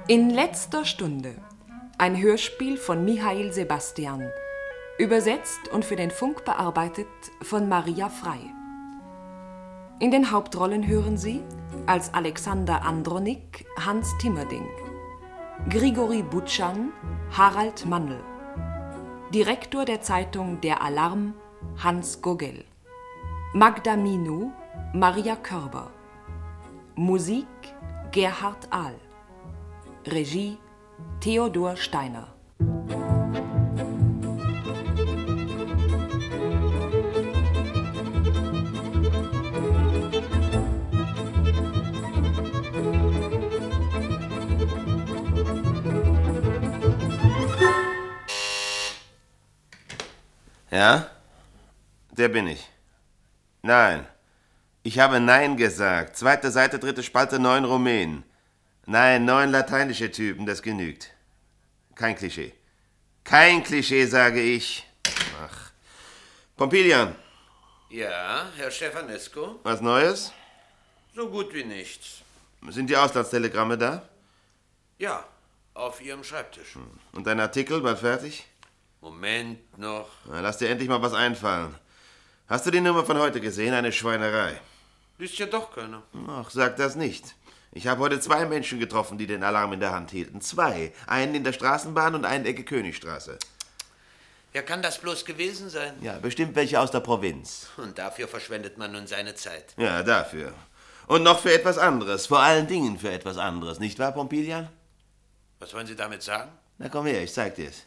In letzter Stunde. Ein Hörspiel von Michael Sebastian. Übersetzt und für den Funk bearbeitet von Maria Frei. In den Hauptrollen hören Sie als Alexander Andronik Hans Timmerding, Grigori Butschan Harald Mandl, Direktor der Zeitung Der Alarm Hans Gogel, Magda Minou Maria Körber, Musik Gerhard Ahl, Regie Theodor Steiner. Ja? Der bin ich. Nein. Ich habe Nein gesagt. 2. Seite, 3. Spalte, 9 Rumänen. Nein, 9 lateinische Typen, das genügt. Kein Klischee. Kein Klischee, sage ich. Ach. Pompilian. Ja, Herr Stefanescu? Was Neues? So gut wie nichts. Sind die Auslandstelegramme da? Ja, auf Ihrem Schreibtisch. Und dein Artikel bald fertig? Moment noch. Na, lass dir endlich mal was einfallen. Hast du die Nummer von heute gesehen? Eine Schweinerei. Liest ja doch keiner. Ach, sag das nicht. Ich habe heute 2 Menschen getroffen, die den Alarm in der Hand hielten. 2. Einen in der Straßenbahn und einen Ecke Königstraße. Wer kann das bloß gewesen sein? Ja, bestimmt welche aus der Provinz. Und dafür verschwendet man nun seine Zeit. Ja, dafür. Und noch für etwas anderes. Vor allen Dingen für etwas anderes. Nicht wahr, Pompilian? Was wollen Sie damit sagen? Na komm her, ich zeig dir's.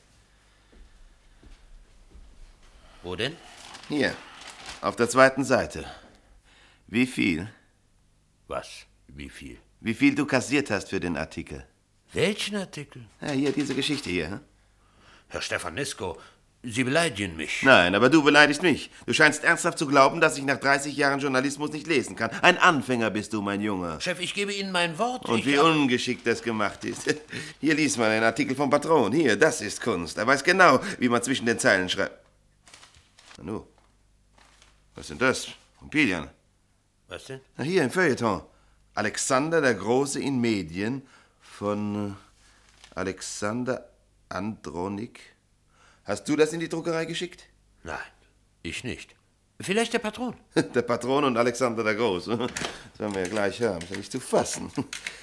Wo denn? Hier, auf der 2. Seite. Wie viel? Was? Wie viel? Wie viel du kassiert hast für den Artikel. Welchen Artikel? Ja, hier, diese Geschichte hier. Hm? Herr Stefanescu, Sie beleidigen mich. Nein, aber du beleidigst mich. Du scheinst ernsthaft zu glauben, dass ich nach 30 Jahren Journalismus nicht lesen kann. Ein Anfänger bist du, mein Junge. Chef, ich gebe Ihnen mein Wort. Und wie ungeschickt das gemacht ist. Hier liest man einen Artikel vom Patron. Hier, das ist Kunst. Er weiß genau, wie man zwischen den Zeilen schreibt. Nanu, was sind das? Pompilian. Was denn? Na, hier im Feuilleton. Alexander der Große in Medien von Alexander Andronik. Hast du das in die Druckerei geschickt? Nein, ich nicht. Vielleicht der Patron. Der Patron und Alexander der Große. Das werden wir ja gleich haben. Ist ja nicht zu fassen.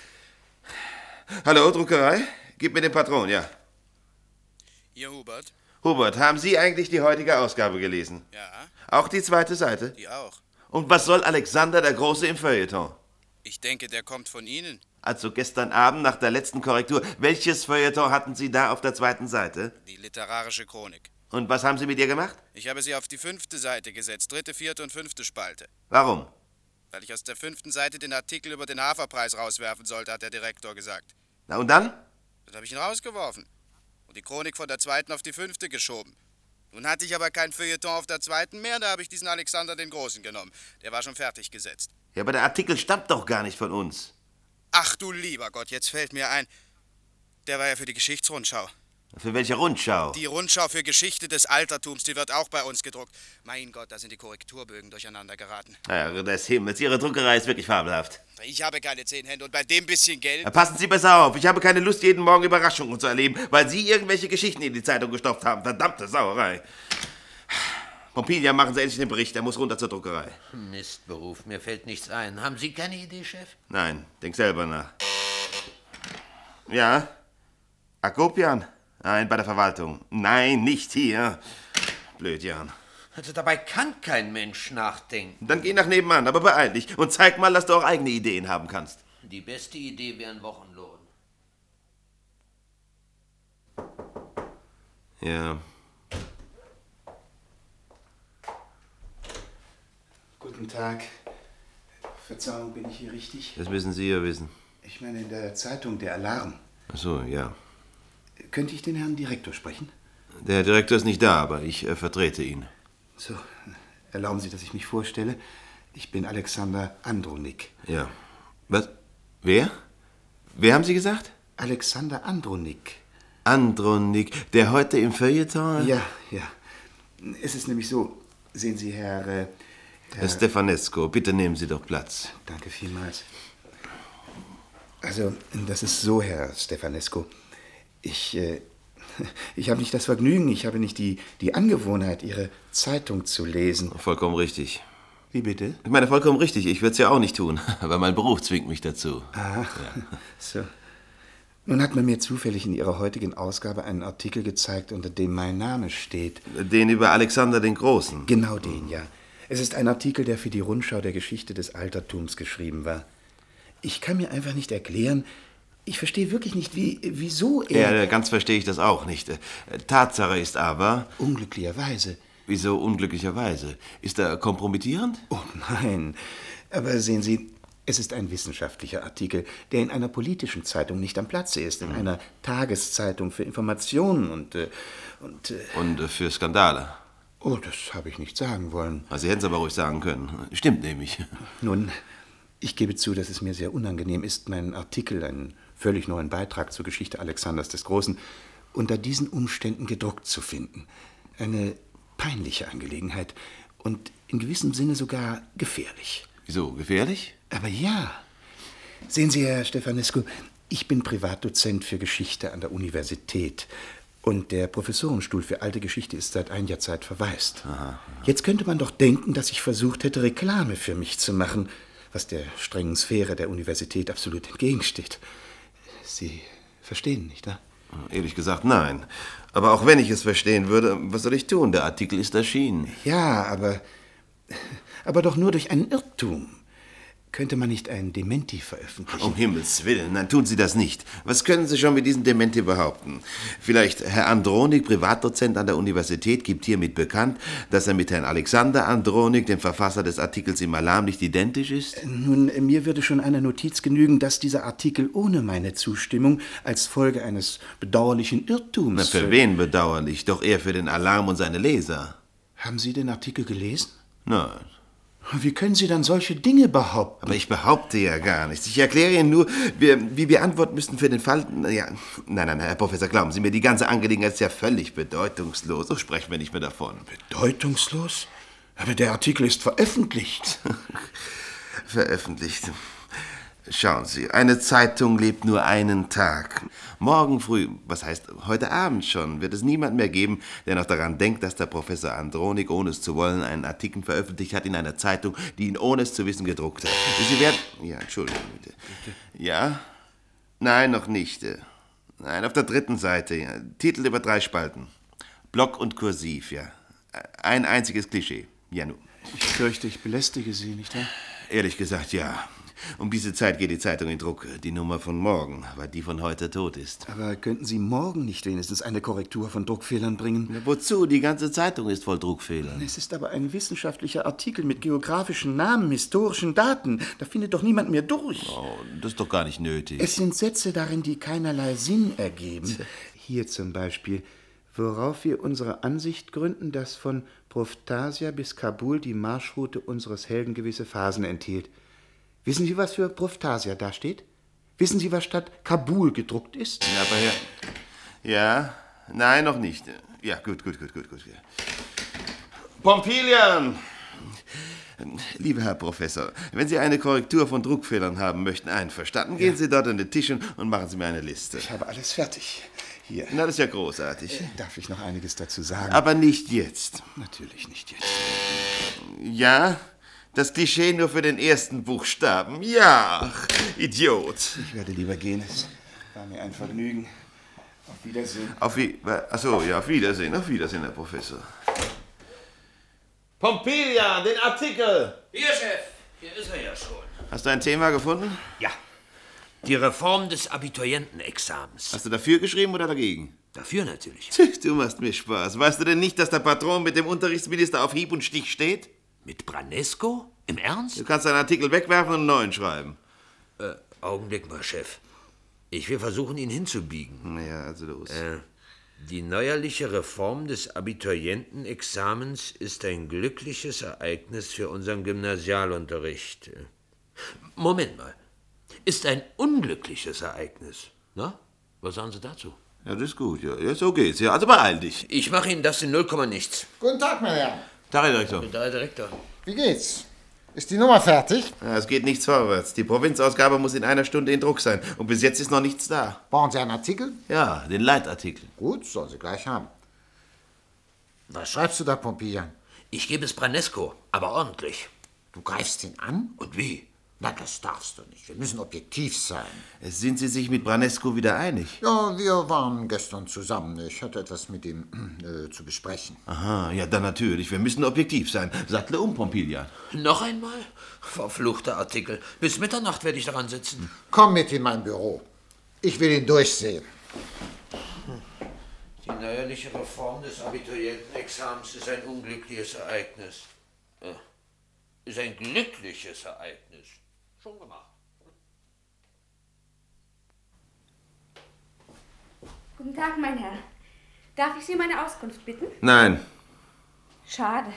Hallo, Druckerei? Gib mir den Patron, ja. Ihr Hubert? Hubert, haben Sie eigentlich die heutige Ausgabe gelesen? Ja. Auch die 2. Seite? Die auch. Und was soll Alexander der Große im Feuilleton? Ich denke, der kommt von Ihnen. Also gestern Abend nach der letzten Korrektur. Welches Feuilleton hatten Sie da auf der 2. Seite? Die literarische Chronik. Und was haben Sie mit ihr gemacht? Ich habe sie auf die 5. Seite gesetzt, 3., 4. und 5. Spalte. Warum? Weil ich aus der 5. Seite den Artikel über den Haferpreis rauswerfen sollte, hat der Direktor gesagt. Na und dann? Dann habe ich ihn rausgeworfen. Und die Chronik von der 2. auf die 5. geschoben. Nun hatte ich aber kein Feuilleton auf der 2. mehr, da habe ich diesen Alexander den Großen genommen. Der war schon fertig gesetzt. Ja, aber der Artikel stammt doch gar nicht von uns. Ach du lieber Gott, jetzt fällt mir ein. Der war ja für die Geschichtsrundschau. Für welche Rundschau? Die Rundschau für Geschichte des Altertums, die wird auch bei uns gedruckt. Mein Gott, da sind die Korrekturbögen durcheinander geraten. Herr des Himmels, Ihre Druckerei ist wirklich fabelhaft. Ich habe keine 10 Hände und bei dem bisschen Geld... Ja, passen Sie besser auf. Ich habe keine Lust, jeden Morgen Überraschungen zu erleben, weil Sie irgendwelche Geschichten in die Zeitung gestopft haben. Verdammte Sauerei. Pompilian, machen Sie endlich den Bericht. Er muss runter zur Druckerei. Mistberuf, mir fällt nichts ein. Haben Sie keine Idee, Chef? Nein, denk selber nach. Ja? Akopian? Nein, bei der Verwaltung. Nein, nicht hier. Blöd, Jan. Also dabei kann kein Mensch nachdenken. Dann geh nach nebenan, aber beeil dich und zeig mal, dass du auch eigene Ideen haben kannst. Die beste Idee wäre ein Wochenlohn. Ja. Guten Tag. Verzeihung, bin ich hier richtig? Das müssen Sie ja wissen. Ich meine, in der Zeitung Der Alarm. Ach so, ja. Könnte ich den Herrn Direktor sprechen? Der Direktor ist nicht da, aber ich vertrete ihn. So, erlauben Sie, dass ich mich vorstelle. Ich bin Alexander Andronik. Ja. Was? Wer? Wer haben Sie gesagt? Alexander Andronik. Andronik, der heute im Feuilleton... Ja. Es ist nämlich so, sehen Sie, Herr Stefanescu, bitte nehmen Sie doch Platz. Danke vielmals. Also, das ist so, Herr Stefanescu. Ich habe nicht das Vergnügen, ich habe nicht die Angewohnheit, Ihre Zeitung zu lesen. Vollkommen richtig. Wie bitte? Ich meine, vollkommen richtig. Ich würde es ja auch nicht tun, aber mein Beruf zwingt mich dazu. Ah, so. Nun hat man mir zufällig in Ihrer heutigen Ausgabe einen Artikel gezeigt, unter dem mein Name steht. Den über Alexander den Großen? Genau den, ja. Es ist ein Artikel, der für die Rundschau der Geschichte des Altertums geschrieben war. Ich kann mir einfach nicht erklären, ich verstehe wirklich nicht, wieso er... Ja, ganz verstehe ich das auch nicht. Tatsache ist aber... Unglücklicherweise. Wieso unglücklicherweise? Ist er kompromittierend? Oh nein, aber sehen Sie, es ist ein wissenschaftlicher Artikel, der in einer politischen Zeitung nicht am Platze ist, in einer Tageszeitung für Informationen und für Skandale. Oh, das habe ich nicht sagen wollen. Also Sie hätten es aber ruhig sagen können. Stimmt nämlich. Nun, ich gebe zu, dass es mir sehr unangenehm ist, meinen Artikel, einen völlig neuen Beitrag zur Geschichte Alexanders des Großen, unter diesen Umständen gedruckt zu finden. Eine peinliche Angelegenheit und in gewissem Sinne sogar gefährlich. Wieso, gefährlich? Aber ja. Sehen Sie, Herr Stefanescu, ich bin Privatdozent für Geschichte an der Universität und der Professorenstuhl für alte Geschichte ist seit einiger Zeit verwaist. Aha. Jetzt könnte man doch denken, dass ich versucht hätte, Reklame für mich zu machen, was der strengen Sphäre der Universität absolut entgegensteht. Sie verstehen, nicht wahr? Ehrlich gesagt, nein. Aber auch wenn ich es verstehen würde, was soll ich tun? Der Artikel ist erschienen. Ja, aber doch nur durch einen Irrtum. Könnte man nicht ein Dementi veröffentlichen? Um Himmels Willen, nein, tun Sie das nicht. Was können Sie schon mit diesem Dementi behaupten? Vielleicht Herr Andronik, Privatdozent an der Universität, gibt hiermit bekannt, dass er mit Herrn Alexander Andronik, dem Verfasser des Artikels im Alarm, nicht identisch ist? Nun, mir würde schon eine Notiz genügen, dass dieser Artikel ohne meine Zustimmung als Folge eines bedauerlichen Irrtums... Na, für wen bedauerlich? Doch eher für den Alarm und seine Leser. Haben Sie den Artikel gelesen? Nein. Wie können Sie dann solche Dinge behaupten? Aber ich behaupte ja gar nichts. Ich erkläre Ihnen nur, wie wir antworten müssten für den Fall... Ja, nein, Herr Professor, glauben Sie mir, die ganze Angelegenheit ist ja völlig bedeutungslos. So sprechen wir nicht mehr davon. Bedeutungslos? Aber der Artikel ist veröffentlicht. Veröffentlicht. Schauen Sie, eine Zeitung lebt nur einen Tag. Morgen früh, was heißt heute Abend schon, wird es niemand mehr geben, der noch daran denkt, dass der Professor Andronik, ohne es zu wollen, einen Artikel veröffentlicht hat in einer Zeitung, die ihn ohne es zu wissen gedruckt hat. Sie werden... Ja, Entschuldigung, bitte. Ja? Nein, noch nicht. Nein, auf der 3. Seite. Ja. Titel über 3 Spalten. Block und Kursiv, ja. Ein einziges Klischee. Ja, nun. Ich fürchte, ich belästige Sie, nicht wahr? Ehrlich gesagt, ja. Um diese Zeit geht die Zeitung in Druck. Die Nummer von morgen, weil die von heute tot ist. Aber könnten Sie morgen nicht wenigstens eine Korrektur von Druckfehlern bringen? Ja, wozu? Die ganze Zeitung ist voll Druckfehlern. Es ist aber ein wissenschaftlicher Artikel mit geografischen Namen, historischen Daten. Da findet doch niemand mehr durch. Oh, das ist doch gar nicht nötig. Es sind Sätze darin, die keinerlei Sinn ergeben. Hier zum Beispiel: worauf wir unsere Ansicht gründen, dass von Proftasia bis Kabul die Marschroute unseres Helden gewisse Phasen enthielt. Wissen Sie, was für Proftasia da steht? Wissen Sie, was statt Kabul gedruckt ist? Ja, aber ja, nein, noch nicht. Ja, gut. Pompilian! Lieber Herr Professor, wenn Sie eine Korrektur von Druckfehlern haben möchten, einverstanden, gehen Sie dort an den Tisch und machen Sie mir eine Liste. Ich habe alles fertig. Hier. Na, das ist ja großartig. Darf ich noch einiges dazu sagen? Aber nicht jetzt. Natürlich nicht jetzt. Ja? Das Klischee nur für den ersten Buchstaben. Ja, Idiot. Ich werde lieber gehen. Es war mir ein Vergnügen. Auf Wiedersehen. Auf Wiedersehen. Auf Wiedersehen, Herr Professor. Pompilian, den Artikel! Hier, Chef. Hier ist er ja schon. Hast du ein Thema gefunden? Ja. Die Reform des Abiturientenexamens. Hast du dafür geschrieben oder dagegen? Dafür natürlich. Du machst mir Spaß. Weißt du denn nicht, dass der Patron mit dem Unterrichtsminister auf Hieb und Stich steht? Mit Branesco? Im Ernst? Du kannst deinen Artikel wegwerfen und einen neuen schreiben. Augenblick mal, Chef. Ich will versuchen, ihn hinzubiegen. Naja, also los. Die neuerliche Reform des Abiturientenexamens ist ein glückliches Ereignis für unseren Gymnasialunterricht. Moment mal. Ist ein unglückliches Ereignis. Na? Was sagen Sie dazu? Ja, das ist gut. Ja, so geht's. Ja, also beeil dich. Ich mache Ihnen das in 0, nichts. Guten Tag, meine Herren. Tag, Herr Direktor. Da, Herr Direktor. Wie geht's? Ist die Nummer fertig? Ja, es geht nichts vorwärts. Die Provinzausgabe muss in einer Stunde in Druck sein. Und bis jetzt ist noch nichts da. Brauchen Sie einen Artikel? Ja, den Leitartikel. Gut, sollen Sie gleich haben. Was schreibst du da, Pompeian? Ich gebe es Branesco, aber ordentlich. Du greifst ihn an? Und wie? Na, das darfst du nicht. Wir müssen objektiv sein. Sind Sie sich mit Branesco wieder einig? Ja, wir waren gestern zusammen. Ich hatte etwas mit ihm zu besprechen. Aha, ja, dann natürlich. Wir müssen objektiv sein. Sattle um, Pompilian. Noch einmal? Verfluchter Artikel. Bis Mitternacht werde ich daran sitzen. Komm mit in mein Büro. Ich will ihn durchsehen. Die neuerliche Reform des Abiturientenexamens ist ein unglückliches Ereignis. Ist ein glückliches Ereignis. Schon gemacht. Guten Tag, mein Herr. Darf ich Sie um eine Auskunft bitten? Nein. Schade.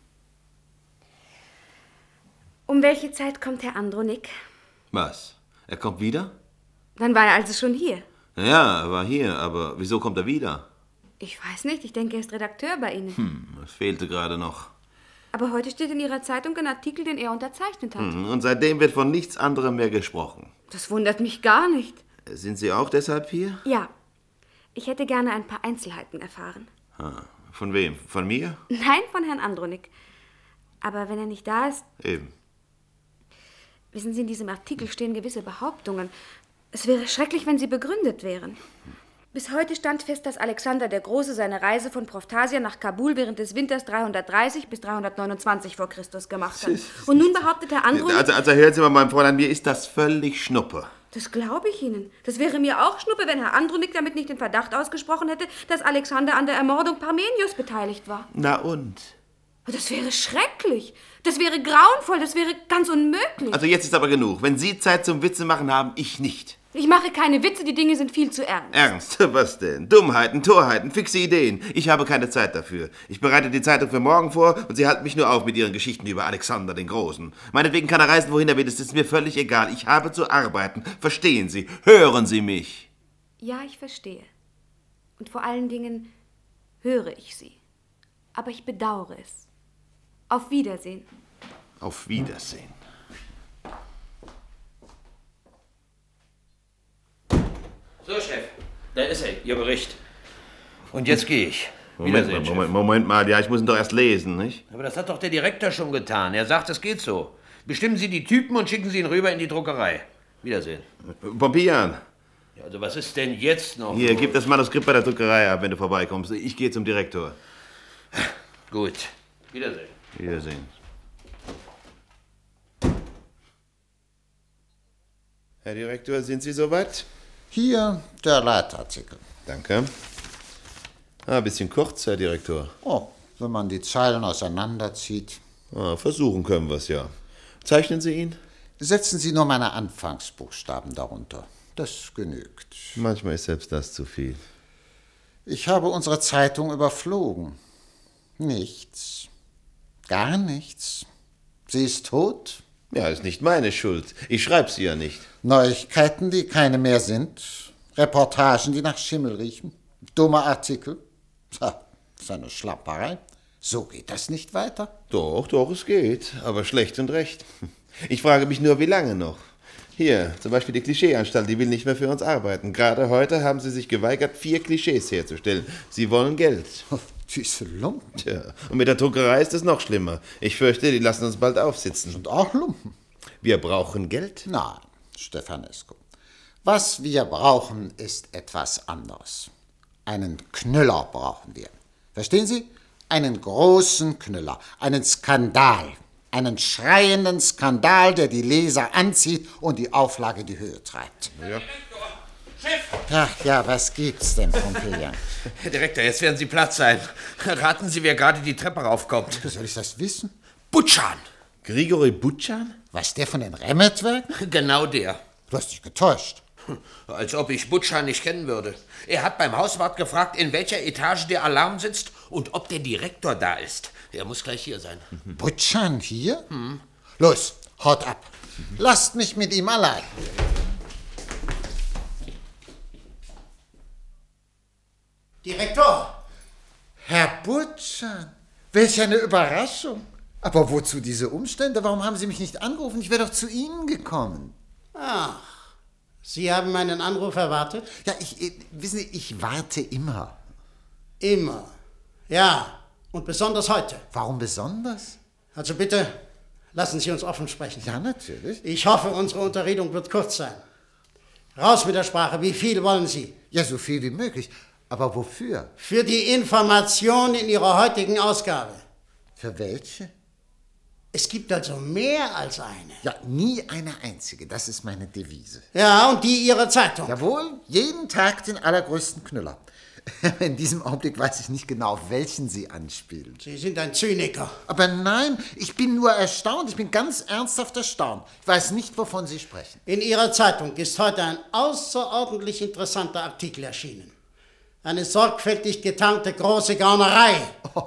Um welche Zeit kommt Herr Andronik? Was? Er kommt wieder? Dann war er also schon hier. Ja, er war hier, aber wieso kommt er wieder? Ich weiß nicht, ich denke, er ist Redakteur bei Ihnen. Es fehlte gerade noch. Aber heute steht in Ihrer Zeitung ein Artikel, den er unterzeichnet hat. Und seitdem wird von nichts anderem mehr gesprochen. Das wundert mich gar nicht. Sind Sie auch deshalb hier? Ja, ich hätte gerne ein paar Einzelheiten erfahren. Von wem? Von mir? Nein, von Herrn Andronik. Aber wenn er nicht da ist... Eben. Wissen Sie, in diesem Artikel stehen gewisse Behauptungen. Es wäre schrecklich, wenn sie begründet wären. Bis heute stand fest, dass Alexander der Große seine Reise von Proftasia nach Kabul während des Winters 330 bis 329 vor Christus gemacht hat. Und nun behauptet Herr Andronik... Also hören Sie mal, mein Fräulein, mir ist das völlig Schnuppe. Das glaube ich Ihnen. Das wäre mir auch Schnuppe, wenn Herr Andronik damit nicht den Verdacht ausgesprochen hätte, dass Alexander an der Ermordung Parmenius beteiligt war. Na und? Das wäre schrecklich. Das wäre grauenvoll. Das wäre ganz unmöglich. Also jetzt ist aber genug. Wenn Sie Zeit zum Witze machen haben, ich nicht. Ich mache keine Witze, die Dinge sind viel zu ernst. Ernst? Was denn? Dummheiten, Torheiten, fixe Ideen. Ich habe keine Zeit dafür. Ich bereite die Zeitung für morgen vor und Sie halten mich nur auf mit Ihren Geschichten über Alexander den Großen. Meinetwegen kann er reisen, wohin er will. Das ist mir völlig egal. Ich habe zu arbeiten. Verstehen Sie? Hören Sie mich. Ja, ich verstehe. Und vor allen Dingen höre ich Sie. Aber ich bedauere es. Auf Wiedersehen. Auf Wiedersehen. So, Chef, da ist er, Ihr Bericht. Und jetzt gehe ich. Wiedersehen, Chef. Moment mal, ja, ich muss ihn doch erst lesen, nicht? Aber das hat doch der Direktor schon getan. Er sagt, es geht so. Bestimmen Sie die Typen und schicken Sie ihn rüber in die Druckerei. Wiedersehen. Pompeian. Ja, also was ist denn jetzt noch? Hier, gib das Manuskript bei der Druckerei ab, wenn du vorbeikommst. Ich gehe zum Direktor. Gut. Wiedersehen. Wiedersehen. Herr Direktor, sind Sie soweit? Hier der Leitartikel. Danke. Ein bisschen kurz, Herr Direktor. Oh, wenn man die Zeilen auseinanderzieht. Versuchen können wir es ja. Zeichnen Sie ihn? Setzen Sie nur meine Anfangsbuchstaben darunter. Das genügt. Manchmal ist selbst das zu viel. Ich habe unsere Zeitung überflogen. Nichts. Gar nichts. Sie ist tot. Ja, ist nicht meine Schuld. Ich schreibe sie ja nicht. Neuigkeiten, die keine mehr sind. Reportagen, die nach Schimmel riechen. Dumme Artikel. Das ist eine Schlapperei. So geht das nicht weiter. Doch, es geht. Aber schlecht und recht. Ich frage mich nur, wie lange noch? Hier, zum Beispiel die Klischeeanstalt, die will nicht mehr für uns arbeiten. Gerade heute haben sie sich geweigert, 4 Klischees herzustellen. Sie wollen Geld. Diese Lumpen. Tja, und mit der Druckerei ist es noch schlimmer. Ich fürchte, die lassen uns bald aufsitzen. Sind auch Lumpen. Wir brauchen Geld? Nein, Stefanesco. Was wir brauchen, ist etwas anderes. Einen Knüller brauchen wir. Verstehen Sie? Einen großen Knüller. Einen Skandal. Einen schreienden Skandal, der die Leser anzieht und die Auflage in die Höhe treibt. Ja. Chef! Ach ja, was gibt's denn, Pompeian? Herr Direktor, jetzt werden Sie platt sein. Raten Sie, wer gerade die Treppe raufkommt. Wie soll ich das wissen? Butschan! Grigori Butschan? Was, der von den Remmetwerken? Genau der. Du hast dich getäuscht. Als ob ich Butschan nicht kennen würde. Er hat beim Hauswart gefragt, in welcher Etage der Alarm sitzt und ob der Direktor da ist. Er muss gleich hier sein. Butschan hier? Los, haut ab. Lasst mich mit ihm allein. Direktor! Herr Butschan, welch eine Überraschung. Aber wozu diese Umstände? Warum haben Sie mich nicht angerufen? Ich wäre doch zu Ihnen gekommen. Ach, Sie haben meinen Anruf erwartet? Ja, wissen Sie, ich warte immer. Immer. Ja, und besonders heute. Warum besonders? Also bitte, lassen Sie uns offen sprechen. Ja, natürlich. Ich hoffe, unsere Unterredung wird kurz sein. Raus mit der Sprache. Wie viel wollen Sie? Ja, so viel wie möglich. Aber wofür? Für die Information in Ihrer heutigen Ausgabe. Für welche? Es gibt also mehr als eine. Ja, nie eine einzige. Das ist meine Devise. Ja, und die Ihrer Zeitung. Jawohl, jeden Tag den allergrößten Knüller. In diesem Augenblick weiß ich nicht genau, auf welchen Sie anspielen. Sie sind ein Zyniker. Aber nein, ich bin nur erstaunt. Ich bin ganz ernsthaft erstaunt. Ich weiß nicht, wovon Sie sprechen. In Ihrer Zeitung ist heute ein außerordentlich interessanter Artikel erschienen. Eine sorgfältig getarnte große Gaunerei.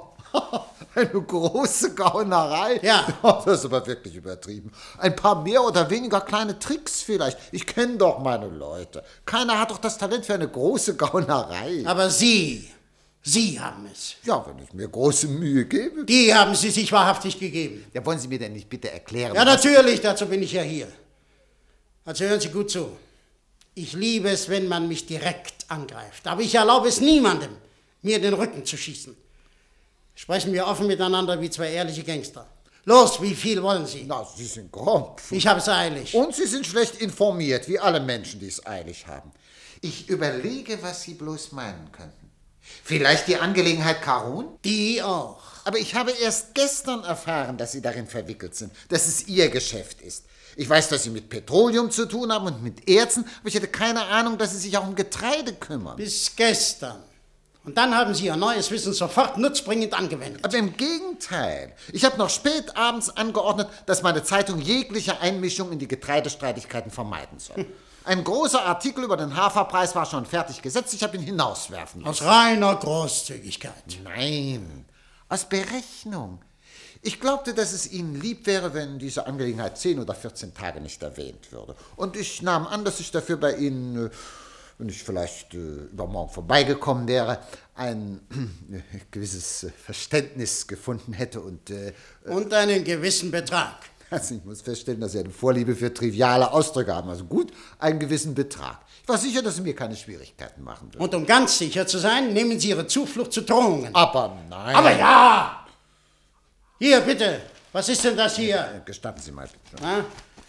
Eine große Gaunerei? Ja. Das ist aber wirklich übertrieben. Ein paar mehr oder weniger kleine Tricks vielleicht. Ich kenne doch meine Leute. Keiner hat doch das Talent für eine große Gaunerei. Aber Sie haben es. Ja, wenn ich mir große Mühe gebe. Die haben Sie sich wahrhaftig gegeben. Ja, wollen Sie mir denn nicht bitte erklären? Ja, natürlich, dazu bin ich ja hier. Also hören Sie gut zu. Ich liebe es, wenn man mich direkt angreift. Aber ich erlaube es niemandem, mir in den Rücken zu schießen. Sprechen wir offen miteinander wie zwei ehrliche Gangster. Los, wie viel wollen Sie? Na, Sie sind grob. Ich habe es eilig. Und Sie sind schlecht informiert, wie alle Menschen, die es eilig haben. Ich überlege, was Sie bloß meinen könnten. Vielleicht die Angelegenheit Karun? Die auch. Aber ich habe erst gestern erfahren, dass Sie darin verwickelt sind, dass es Ihr Geschäft ist. Ich weiß, dass Sie mit Petroleum zu tun haben und mit Erzen, aber ich hatte keine Ahnung, dass Sie sich auch um Getreide kümmern. Bis gestern. Und dann haben Sie Ihr neues Wissen sofort nutzbringend angewendet. Aber im Gegenteil. Ich habe noch spät abends angeordnet, dass meine Zeitung jegliche Einmischung in die Getreidestreitigkeiten vermeiden soll. Ein großer Artikel über den Haferpreis war schon fertig gesetzt. Ich habe ihn hinauswerfen müssen. Aus reiner Großzügigkeit. Nein, aus Berechnung. Ich glaubte, dass es Ihnen lieb wäre, wenn diese Angelegenheit 10 oder 14 Tage nicht erwähnt würde. Und ich nahm an, dass ich dafür bei Ihnen, wenn ich vielleicht übermorgen vorbeigekommen wäre, ein gewisses Verständnis gefunden hätte und einen gewissen Betrag. Also ich muss feststellen, dass Sie eine Vorliebe für triviale Ausdrücke haben. Also gut, einen gewissen Betrag. Ich war sicher, dass Sie mir keine Schwierigkeiten machen würden. Und um ganz sicher zu sein, nehmen Sie Ihre Zuflucht zu Drohungen. Aber nein. Aber ja! Hier, bitte. Was ist denn das hier? Gestatten Sie mal bitte. Na?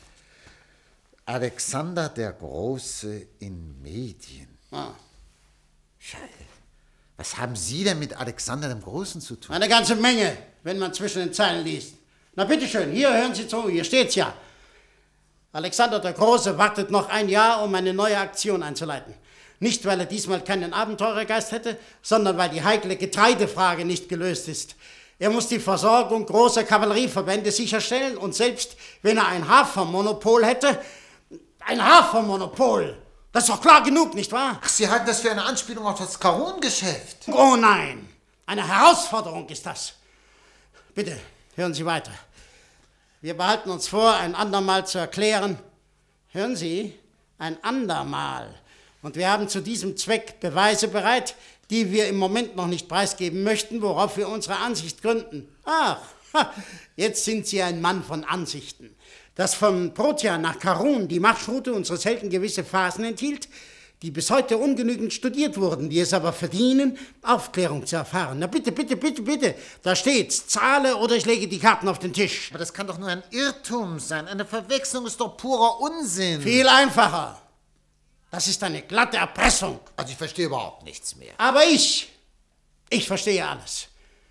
Alexander der Große in Medien. Ah. Scheiße. Was haben Sie denn mit Alexander dem Großen zu tun? Eine ganze Menge, wenn man zwischen den Zeilen liest. Na bitteschön, hier hören Sie zu, hier steht's ja. Alexander der Große wartet noch ein Jahr, um eine neue Aktion einzuleiten. Nicht, weil er diesmal keinen Abenteurergeist hätte, sondern weil die heikle Getreidefrage nicht gelöst ist. Er muss die Versorgung großer Kavallerieverbände sicherstellen und selbst wenn er ein Hafermonopol hätte, ein Hafermonopol, das ist doch klar genug, nicht wahr? Ach, Sie halten das für eine Anspielung auf das Karun-Geschäft. Oh nein, eine Herausforderung ist das. Bitte, hören Sie weiter. Wir behalten uns vor, ein andermal zu erklären. Hören Sie, ein andermal. Und wir haben zu diesem Zweck Beweise bereit, die wir im Moment noch nicht preisgeben möchten, worauf wir unsere Ansicht gründen. Ach, jetzt sind Sie ein Mann von Ansichten. Dass von Protia nach Karun die Marschroute unseres Helden gewisse Phasen enthielt, die bis heute ungenügend studiert wurden, die es aber verdienen, Aufklärung zu erfahren. Na bitte, bitte, bitte, bitte, da steht's, zahle oder ich lege die Karten auf den Tisch. Aber das kann doch nur ein Irrtum sein. Eine Verwechslung ist doch purer Unsinn. Viel einfacher. Das ist eine glatte Erpressung. Also ich verstehe überhaupt nichts mehr. Aber ich verstehe alles.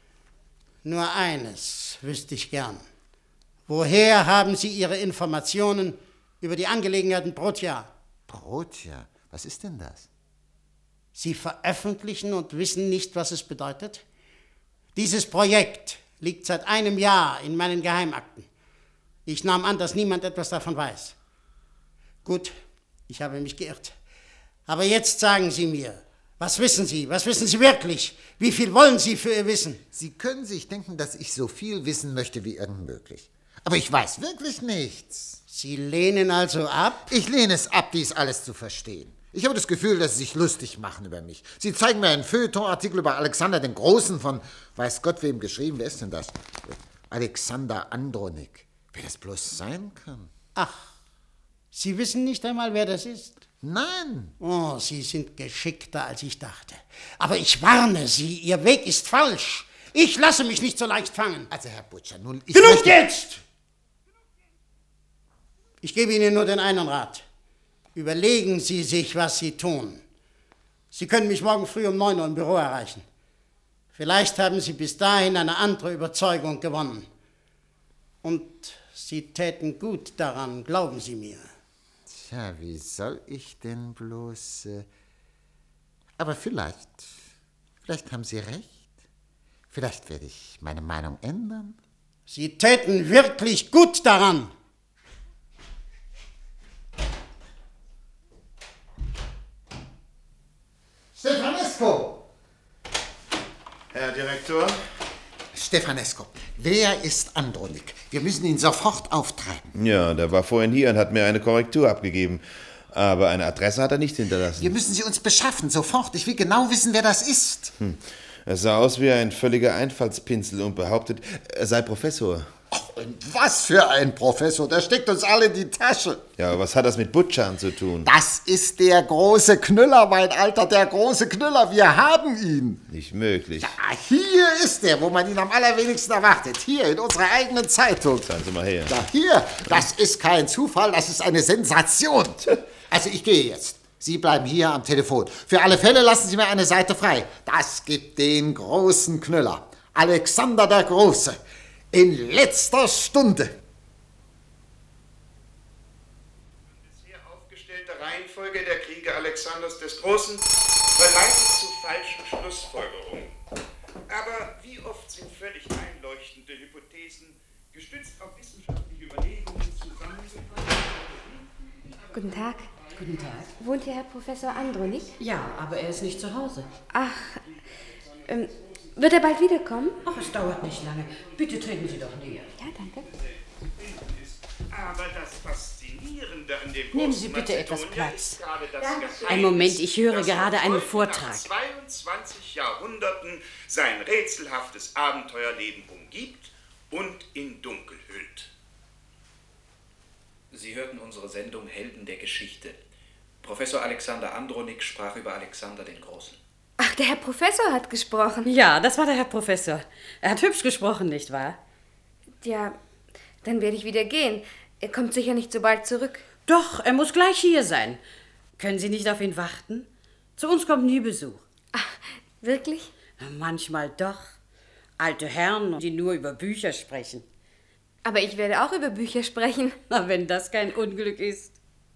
Nur eines wüsste ich gern. Woher haben Sie Ihre Informationen über die Angelegenheiten Protia? Protia? Was ist denn das? Sie veröffentlichen und wissen nicht, was es bedeutet? Dieses Projekt liegt seit einem Jahr in meinen Geheimakten. Ich nahm an, dass niemand etwas davon weiß. Gut, ich habe mich geirrt. Aber jetzt sagen Sie mir, was wissen Sie? Was wissen Sie wirklich? Wie viel wollen Sie für Ihr Wissen? Sie können sich denken, dass ich so viel wissen möchte wie irgend möglich. Aber ich weiß wirklich nichts. Sie lehnen also ab? Ich lehne es ab, dies alles zu verstehen. Ich habe das Gefühl, dass Sie sich lustig machen über mich. Sie zeigen mir einen Feuilleton-Artikel über Alexander den Großen von weiß Gott wem geschrieben. Wer ist denn das? Alexander Andronik. Wer das bloß sein kann? Ach, Sie wissen nicht einmal, wer das ist? Nein. Oh, Sie sind geschickter, als ich dachte. Aber ich warne Sie, Ihr Weg ist falsch. Ich lasse mich nicht so leicht fangen. Also, Herr Butcher, nun... Genug jetzt! Ich gebe Ihnen nur den einen Rat. Überlegen Sie sich, was Sie tun. Sie können mich morgen früh um 9 Uhr im Büro erreichen. Vielleicht haben Sie bis dahin eine andere Überzeugung gewonnen. Und Sie täten gut daran, glauben Sie mir. Tja, wie soll ich denn bloß... Aber vielleicht haben Sie recht. Vielleicht werde ich meine Meinung ändern. Sie täten wirklich gut daran. Stefanesco! Herr Direktor? Stefanesco, wer ist Andronik? Wir müssen ihn sofort auftreiben. Ja, der war vorhin hier und hat mir eine Korrektur abgegeben. Aber eine Adresse hat er nicht hinterlassen. Wir müssen sie uns beschaffen, sofort. Ich will genau wissen, wer das ist. Er sah aus wie ein völliger Einfallspinsel und behauptet, er sei Professor. Ach, und was für ein Professor, der steckt uns alle in die Tasche. Ja, aber was hat das mit Butschan zu tun? Das ist der große Knüller, mein Alter, der große Knüller. Wir haben ihn. Nicht möglich. Ja, hier ist er, wo man ihn am allerwenigsten erwartet. Hier, in unserer eigenen Zeitung. Sagen Sie mal her. Ja, hier, das ist kein Zufall, das ist eine Sensation. Also ich gehe jetzt. Sie bleiben hier am Telefon. Für alle Fälle lassen Sie mir eine Seite frei. Das gibt den großen Knüller. Alexander der Große. In letzter Stunde. Die bisher aufgestellte Reihenfolge der Kriege Alexanders des Großen verleitet zu falschen Schlussfolgerungen. Aber wie oft sind völlig einleuchtende Hypothesen, gestützt auf wissenschaftliche Überlegungen, zusammengefasst? Guten Tag. Guten Tag. Wohnt hier Herr Professor Andronik? Ja, aber er ist nicht zu Hause. Ach, wird er bald wiederkommen? Ach, es dauert nicht lange. Bitte treten Sie doch näher. Ja, danke. Aber das Faszinierende an dem Nehmen Sie bitte etwas Platz. Einen Moment, ich höre gerade einen Vortrag. Nach 22 Jahrhunderten sein rätselhaftes Abenteuerleben umgibt und in Dunkel hüllt. Sie hörten unsere Sendung Helden der Geschichte. Professor Alexander Andronik sprach über Alexander den Großen. Ach, der Herr Professor hat gesprochen. Ja, das war der Herr Professor. Er hat hübsch gesprochen, nicht wahr? Ja, dann werde ich wieder gehen. Er kommt sicher nicht so bald zurück. Doch, er muss gleich hier sein. Können Sie nicht auf ihn warten? Zu uns kommt nie Besuch. Ach, wirklich? Manchmal doch. Alte Herren, die nur über Bücher sprechen. Aber ich werde auch über Bücher sprechen. Na, wenn das kein Unglück ist.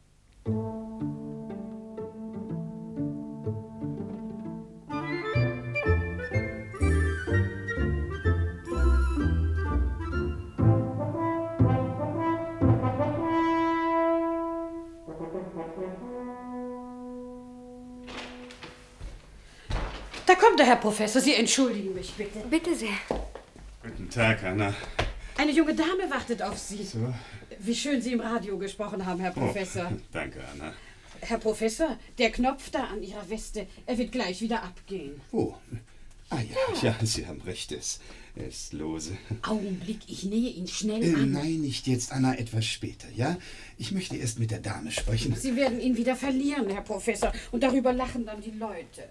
Da kommt der Herr Professor. Sie entschuldigen mich, bitte. Bitte sehr. Guten Tag, Anna. Eine junge Dame wartet auf Sie. So. Wie schön Sie im Radio gesprochen haben, Herr Professor. Oh, danke, Anna. Herr Professor, der Knopf da an Ihrer Weste, er wird gleich wieder abgehen. Oh. Ah ja, Sie haben recht, es ist lose. Augenblick, ich nähe ihn schnell an. Nein, nicht jetzt, Anna, etwas später, ja? Ich möchte erst mit der Dame sprechen. Sie werden ihn wieder verlieren, Herr Professor, und darüber lachen dann die Leute.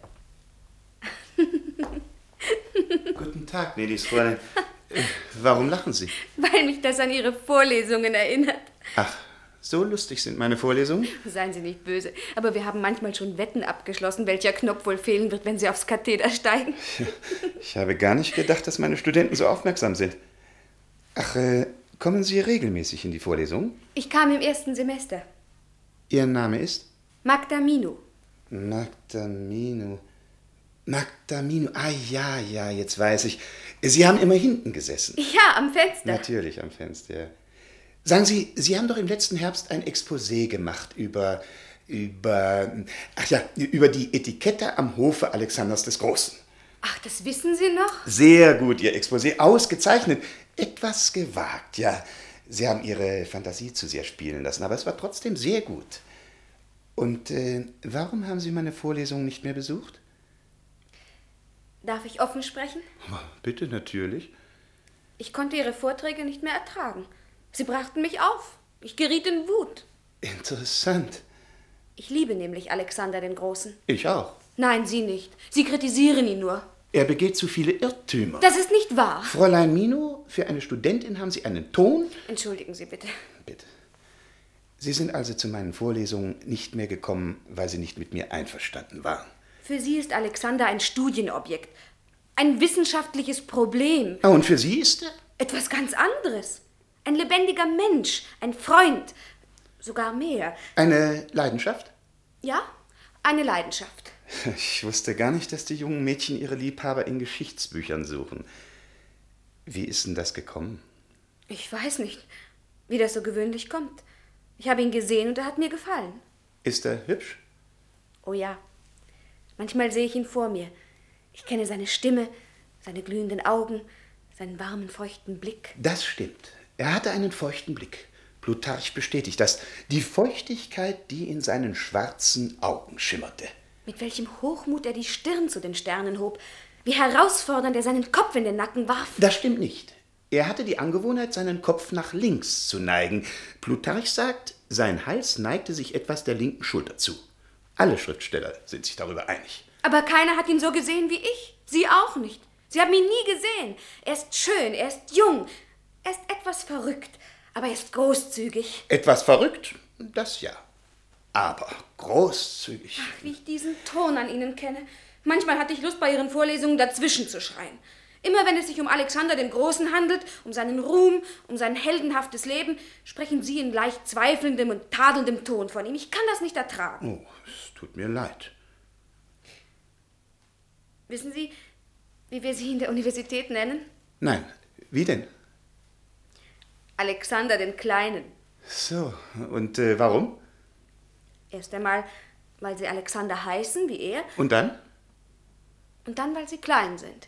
Guten Tag, gnädiges Fräulein. Warum lachen Sie? Weil mich das an Ihre Vorlesungen erinnert. Ach, so lustig sind meine Vorlesungen? Seien Sie nicht böse, aber wir haben manchmal schon Wetten abgeschlossen, welcher Knopf wohl fehlen wird, wenn Sie aufs Katheder steigen. Ich habe gar nicht gedacht, dass meine Studenten so aufmerksam sind. Ach, kommen Sie regelmäßig in die Vorlesung? Ich kam im ersten Semester. Ihr Name ist? Magda Minu. Magda Minu. Ah ja, jetzt weiß ich. Sie haben immer hinten gesessen. Ja, am Fenster. Natürlich am Fenster, ja. Sagen Sie, Sie haben doch im letzten Herbst ein Exposé gemacht über die Etikette am Hofe Alexanders des Großen. Ach, das wissen Sie noch? Sehr gut, Ihr Exposé, ausgezeichnet. Etwas gewagt, ja. Sie haben Ihre Fantasie zu sehr spielen lassen, aber es war trotzdem sehr gut. Und warum haben Sie meine Vorlesungen nicht mehr besucht? Darf ich offen sprechen? Bitte, natürlich. Ich konnte Ihre Vorträge nicht mehr ertragen. Sie brachten mich auf. Ich geriet in Wut. Interessant. Ich liebe nämlich Alexander den Großen. Ich auch. Nein, Sie nicht. Sie kritisieren ihn nur. Er begeht zu viele Irrtümer. Das ist nicht wahr. Fräulein Mino, für eine Studentin haben Sie einen Ton? Entschuldigen Sie bitte. Bitte. Sie sind also zu meinen Vorlesungen nicht mehr gekommen, weil Sie nicht mit mir einverstanden waren. Für Sie ist Alexander ein Studienobjekt. Ein wissenschaftliches Problem. Ah, und für Sie ist er? Etwas ganz anderes. Ein lebendiger Mensch. Ein Freund. Sogar mehr. Eine Leidenschaft? Ja, eine Leidenschaft. Ich wusste gar nicht, dass die jungen Mädchen ihre Liebhaber in Geschichtsbüchern suchen. Wie ist denn das gekommen? Ich weiß nicht, wie das so gewöhnlich kommt. Ich habe ihn gesehen und er hat mir gefallen. Ist er hübsch? Oh ja. Manchmal sehe ich ihn vor mir. Ich kenne seine Stimme, seine glühenden Augen, seinen warmen, feuchten Blick. Das stimmt. Er hatte einen feuchten Blick. Plutarch bestätigt das. Die Feuchtigkeit, die in seinen schwarzen Augen schimmerte. Mit welchem Hochmut er die Stirn zu den Sternen hob. Wie herausfordernd er seinen Kopf in den Nacken warf. Das stimmt nicht. Er hatte die Angewohnheit, seinen Kopf nach links zu neigen. Plutarch sagt, sein Hals neigte sich etwas der linken Schulter zu. Alle Schriftsteller sind sich darüber einig. Aber keiner hat ihn so gesehen wie ich. Sie auch nicht. Sie haben ihn nie gesehen. Er ist schön, er ist jung, er ist etwas verrückt, aber er ist großzügig. Etwas verrückt? Das ja. Aber großzügig. Ach, wie ich diesen Ton an Ihnen kenne. Manchmal hatte ich Lust, bei Ihren Vorlesungen dazwischen zu schreien. Immer wenn es sich um Alexander den Großen handelt, um seinen Ruhm, um sein heldenhaftes Leben, sprechen Sie in leicht zweifelndem und tadelndem Ton von ihm. Ich kann das nicht ertragen. Oh, es tut mir leid. Wissen Sie, wie wir Sie in der Universität nennen? Nein, wie denn? Alexander den Kleinen. So, und warum? Erst einmal, weil Sie Alexander heißen, wie er. Und dann? Und dann, weil Sie klein sind.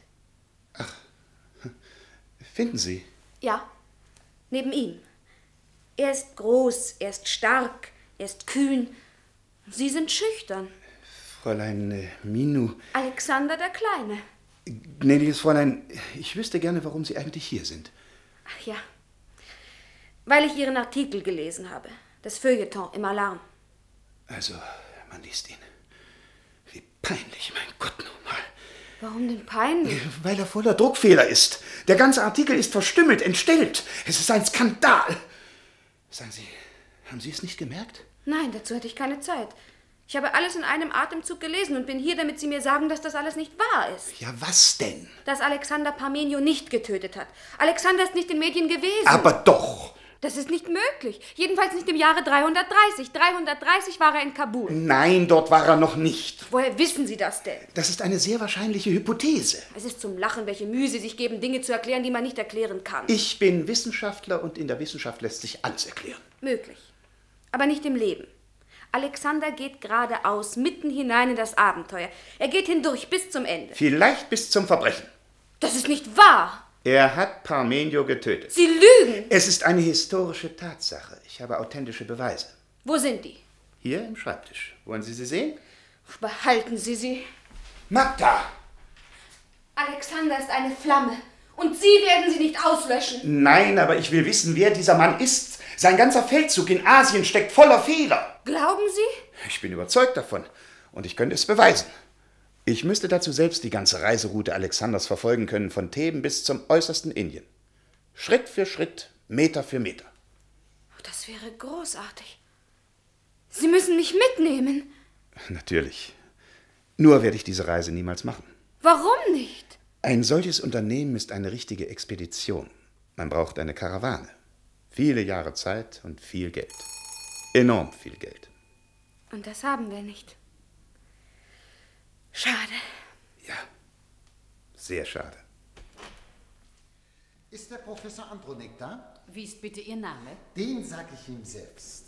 Finden Sie? Ja, neben ihm. Er ist groß, er ist stark, er ist kühn. Sie sind schüchtern. Fräulein Minu. Alexander der Kleine. Gnädiges Fräulein, ich wüsste gerne, warum Sie eigentlich hier sind. Ach ja, weil ich Ihren Artikel gelesen habe. Das Feuilleton im Alarm. Also, man liest ihn. Wie peinlich, mein Gott nochmal. Warum denn peinlich? Weil er voller Druckfehler ist. Der ganze Artikel ist verstümmelt, entstellt. Es ist ein Skandal. Sagen Sie, haben Sie es nicht gemerkt? Nein, dazu hatte ich keine Zeit. Ich habe alles in einem Atemzug gelesen und bin hier, damit Sie mir sagen, dass das alles nicht wahr ist. Ja, was denn? Dass Alexander Parmenio nicht getötet hat. Alexander ist nicht in Medien gewesen. Aber doch. Das ist nicht möglich. Jedenfalls nicht im Jahre 330. 330 war er in Kabul. Nein, dort war er noch nicht. Woher wissen Sie das denn? Das ist eine sehr wahrscheinliche Hypothese. Es ist zum Lachen, welche Mühe Sie sich geben, Dinge zu erklären, die man nicht erklären kann. Ich bin Wissenschaftler und in der Wissenschaft lässt sich alles erklären. Möglich. Aber nicht im Leben. Alexander geht geradeaus, mitten hinein in das Abenteuer. Er geht hindurch bis zum Ende. Vielleicht bis zum Verbrechen. Das ist nicht wahr. Er hat Parmenio getötet. Sie lügen. Es ist eine historische Tatsache. Ich habe authentische Beweise. Wo sind die? Hier im Schreibtisch. Wollen Sie sie sehen? Behalten Sie sie. Magda! Alexander ist eine Flamme. Und Sie werden sie nicht auslöschen. Nein, aber ich will wissen, wer dieser Mann ist. Sein ganzer Feldzug in Asien steckt voller Fehler. Glauben Sie? Ich bin überzeugt davon. Und ich könnte es beweisen. Ich müsste dazu selbst die ganze Reiseroute Alexanders verfolgen können, von Theben bis zum äußersten Indien. Schritt für Schritt, Meter für Meter. Das wäre großartig. Sie müssen mich mitnehmen. Natürlich. Nur werde ich diese Reise niemals machen. Warum nicht? Ein solches Unternehmen ist eine richtige Expedition. Man braucht eine Karawane. Viele Jahre Zeit und viel Geld. Enorm viel Geld. Und das haben wir nicht. Schade. Ja, sehr schade. Ist der Professor Andronik da? Wie ist bitte Ihr Name? Den sag ich ihm selbst.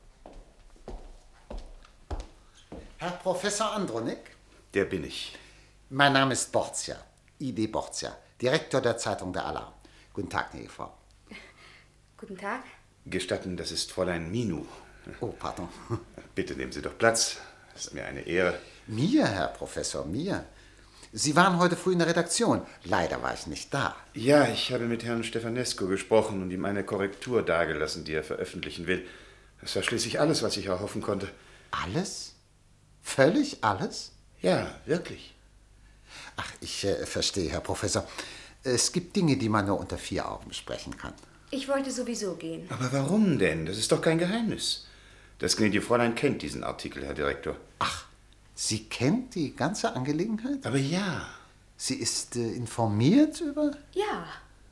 Herr Professor Andronik? Der bin ich. Mein Name ist Borgia, I.D. Borgia, Direktor der Zeitung Der Alarm. Guten Tag, gnädige Frau. Guten Tag. Gestatten, das ist Fräulein Minu. Oh, pardon. Bitte nehmen Sie doch Platz. Das ist mir eine Ehre. Mir, Herr Professor, mir. Sie waren heute früh in der Redaktion. Leider war ich nicht da. Ja, ich habe mit Herrn Stefanescu gesprochen und ihm eine Korrektur dargelassen, die er veröffentlichen will. Das war schließlich alles, was ich erhoffen konnte. Alles? Völlig alles? Ja, wirklich. Ach, ich verstehe, Herr Professor. Es gibt Dinge, die man nur unter 4 Augen besprechen kann. Ich wollte sowieso gehen. Aber warum denn? Das ist doch kein Geheimnis. Das gnädige Fräulein kennt diesen Artikel, Herr Direktor. Ach, Sie kennt die ganze Angelegenheit? Aber ja. Sie ist informiert über... Ja.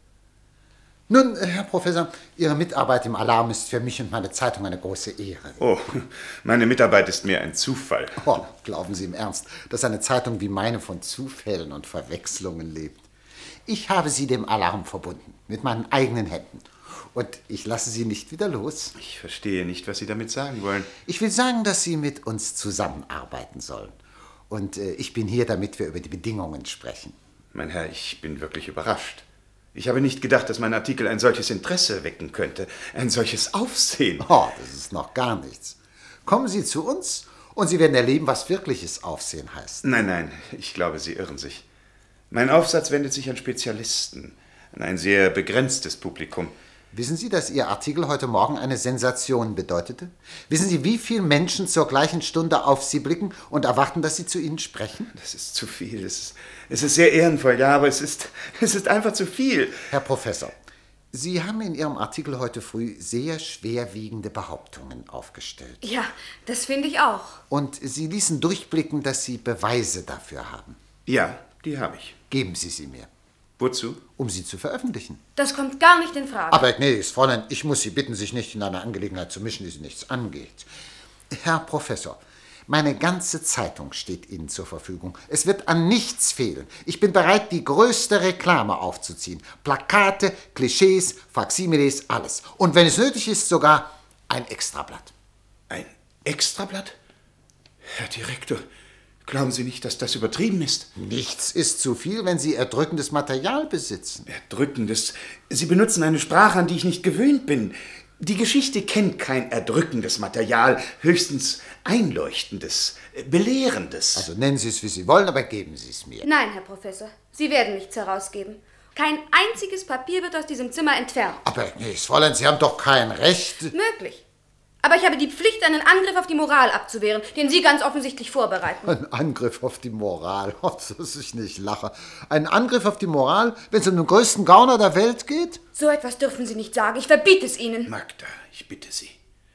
Nun, Herr Professor, Ihre Mitarbeit im Alarm ist für mich und meine Zeitung eine große Ehre. Oh, meine Mitarbeit ist mehr ein Zufall. Oh, glauben Sie im Ernst, dass eine Zeitung wie meine von Zufällen und Verwechslungen lebt? Ich habe Sie dem Alarm verbunden, mit meinen eigenen Händen. Und ich lasse Sie nicht wieder los. Ich verstehe nicht, was Sie damit sagen wollen. Ich will sagen, dass Sie mit uns zusammenarbeiten sollen. Und ich bin hier, damit wir über die Bedingungen sprechen. Mein Herr, ich bin wirklich überrascht. Ich habe nicht gedacht, dass mein Artikel ein solches Interesse wecken könnte. Ein solches Aufsehen. Oh, das ist noch gar nichts. Kommen Sie zu uns und Sie werden erleben, was wirkliches Aufsehen heißt. Nein, ich glaube, Sie irren sich. Mein Aufsatz wendet sich an Spezialisten, an ein sehr begrenztes Publikum. Wissen Sie, dass Ihr Artikel heute Morgen eine Sensation bedeutete? Wissen Sie, wie viele Menschen zur gleichen Stunde auf Sie blicken und erwarten, dass Sie zu Ihnen sprechen? Das ist zu viel. Es ist sehr ehrenvoll, ja, aber es ist einfach zu viel. Herr Professor, Sie haben in Ihrem Artikel heute früh sehr schwerwiegende Behauptungen aufgestellt. Ja, das finde ich auch. Und Sie ließen durchblicken, dass Sie Beweise dafür haben. Ja, die habe ich. Geben Sie sie mir. Wozu? Um sie zu veröffentlichen. Das kommt gar nicht in Frage. Aber gnädiges Fräulein, ich muss Sie bitten, sich nicht in eine Angelegenheit zu mischen, die Sie nichts angeht. Herr Professor, meine ganze Zeitung steht Ihnen zur Verfügung. Es wird an nichts fehlen. Ich bin bereit, die größte Reklame aufzuziehen. Plakate, Klischees, Faksimiles, alles. Und wenn es nötig ist, sogar ein Extrablatt. Ein Extrablatt? Herr Direktor, glauben Sie nicht, dass das übertrieben ist? Nichts ist zu viel, wenn Sie erdrückendes Material besitzen. Erdrückendes? Sie benutzen eine Sprache, an die ich nicht gewöhnt bin. Die Geschichte kennt kein erdrückendes Material, höchstens einleuchtendes, belehrendes. Also nennen Sie es, wie Sie wollen, aber geben Sie es mir. Nein, Herr Professor, Sie werden nichts herausgeben. Kein einziges Papier wird aus diesem Zimmer entfernt. Aber, gnädiges Fräulein, Sie haben doch kein Recht. Möglich. Aber ich habe die Pflicht, einen Angriff auf die Moral abzuwehren, den Sie ganz offensichtlich vorbereiten. Ein Angriff auf die Moral, dass ich nicht lache. Ein Angriff auf die Moral, wenn es um den größten Gauner der Welt geht? So etwas dürfen Sie nicht sagen. Ich verbiete es Ihnen. Magda, ich bitte Sie.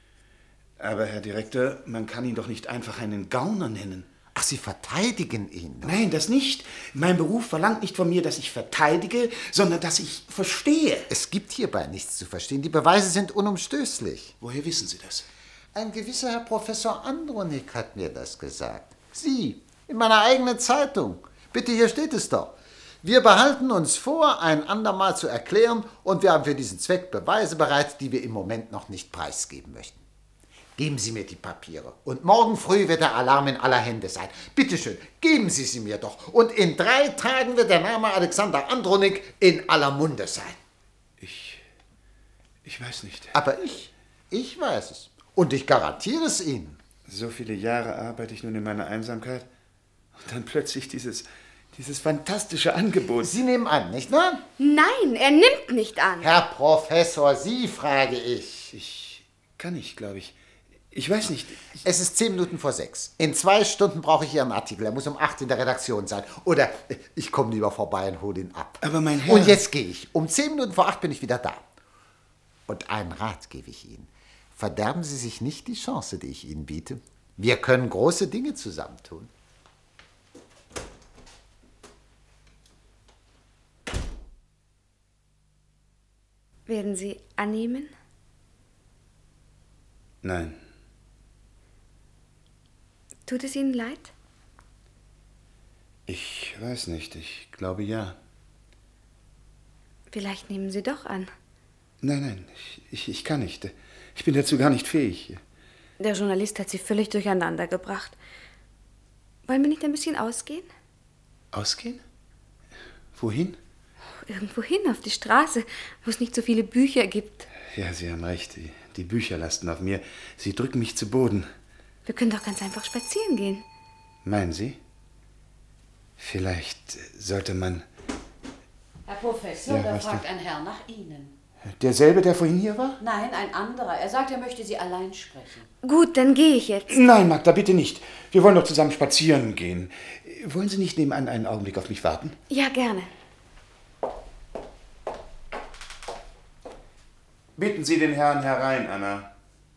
Aber, Herr Direktor, man kann ihn doch nicht einfach einen Gauner nennen. Ach, Sie verteidigen ihn? Nein, das nicht. Mein Beruf verlangt nicht von mir, dass ich verteidige, sondern dass ich verstehe. Es gibt hierbei nichts zu verstehen. Die Beweise sind unumstößlich. Woher wissen Sie das? Ein gewisser Herr Professor Andronik hat mir das gesagt. Sie, in meiner eigenen Zeitung. Bitte, hier steht es doch. Wir behalten uns vor, ein andermal zu erklären, und wir haben für diesen Zweck Beweise bereit, die wir im Moment noch nicht preisgeben möchten. Geben Sie mir die Papiere. Und morgen früh wird der Alarm in aller Hände sein. Bitte schön, geben Sie sie mir doch. Und in 3 Tagen wird der Name Alexander Andronik in aller Munde sein. Ich weiß nicht. Aber ich weiß es. Und ich garantiere es Ihnen. So viele Jahre arbeite ich nun in meiner Einsamkeit. Und dann plötzlich dieses fantastische Angebot. Sie nehmen an, nicht wahr? Nein, er nimmt nicht an. Herr Professor, Sie frage ich. Ich kann nicht, glaube ich. Ich weiß nicht. Es ist 10 Minuten vor 6. In 2 Stunden brauche ich Ihren Artikel. Er muss um 8 in der Redaktion sein. Oder ich komme lieber vorbei und hole ihn ab. Aber mein Herr... Und jetzt gehe ich. Um 10 Minuten vor 8 bin ich wieder da. Und einen Rat gebe ich Ihnen. Verderben Sie sich nicht die Chance, die ich Ihnen biete. Wir können große Dinge zusammentun. Werden Sie annehmen? Nein. Tut es Ihnen leid? Ich weiß nicht. Ich glaube ja. Vielleicht nehmen Sie doch an. Nein, ich kann nicht. Ich bin dazu gar nicht fähig. Der Journalist hat Sie völlig durcheinander gebracht. Wollen wir nicht ein bisschen ausgehen? Ausgehen? Wohin? Irgendwohin, auf die Straße, wo es nicht so viele Bücher gibt. Ja, Sie haben recht. Die Bücher lasten auf mir. Sie drücken mich zu Boden. Wir können doch ganz einfach spazieren gehen. Meinen Sie? Vielleicht sollte man... Herr Professor, Ja, da was fragt denn? ein Herr nach Ihnen. Derselbe, der vorhin hier war? Nein, ein anderer. Er sagt, er möchte Sie allein sprechen. Gut, dann gehe ich jetzt. Nein, Magda, bitte nicht. Wir wollen doch zusammen spazieren gehen. Wollen Sie nicht nebenan einen Augenblick auf mich warten? Ja, gerne. Bitten Sie den Herrn herein, Anna.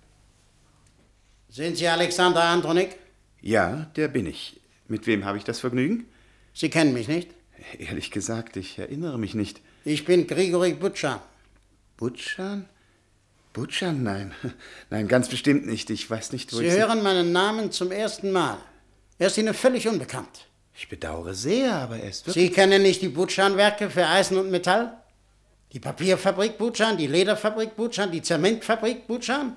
Sind Sie Alexander Andronik? Ja, der bin ich. Mit wem habe ich das Vergnügen? Sie kennen mich nicht? Ehrlich gesagt, ich erinnere mich nicht. Ich bin Grigori Butschan. Butschan? Butschan? Nein. Nein, ganz bestimmt nicht. Ich weiß nicht, wo Sie ich... hören meinen Namen zum ersten Mal. Er ist Ihnen völlig unbekannt. Ich bedauere sehr, aber er ist wirklich... Sie kennen nicht die Butschan-Werke für Eisen und Metall? Die Papierfabrik Butschan, die Lederfabrik Butschan, die Zementfabrik Butschan?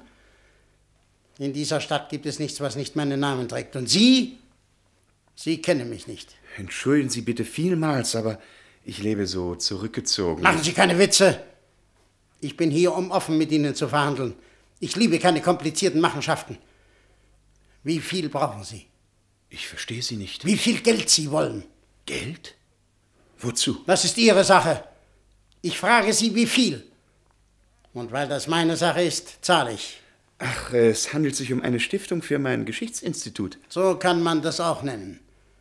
In dieser Stadt gibt es nichts, was nicht meinen Namen trägt. Und Sie kennen mich nicht. Entschuldigen Sie bitte vielmals, aber ich lebe so zurückgezogen. Machen Sie keine Witze. Ich bin hier, um offen mit Ihnen zu verhandeln. Ich liebe keine komplizierten Machenschaften. Wie viel brauchen Sie? Ich verstehe Sie nicht. Wie viel Geld Sie wollen? Geld? Wozu? Das ist Ihre Sache. Ich frage Sie, wie viel? Und weil das meine Sache ist, zahle ich. Ach, es handelt sich um eine Stiftung für mein Geschichtsinstitut. So kann man das auch nennen.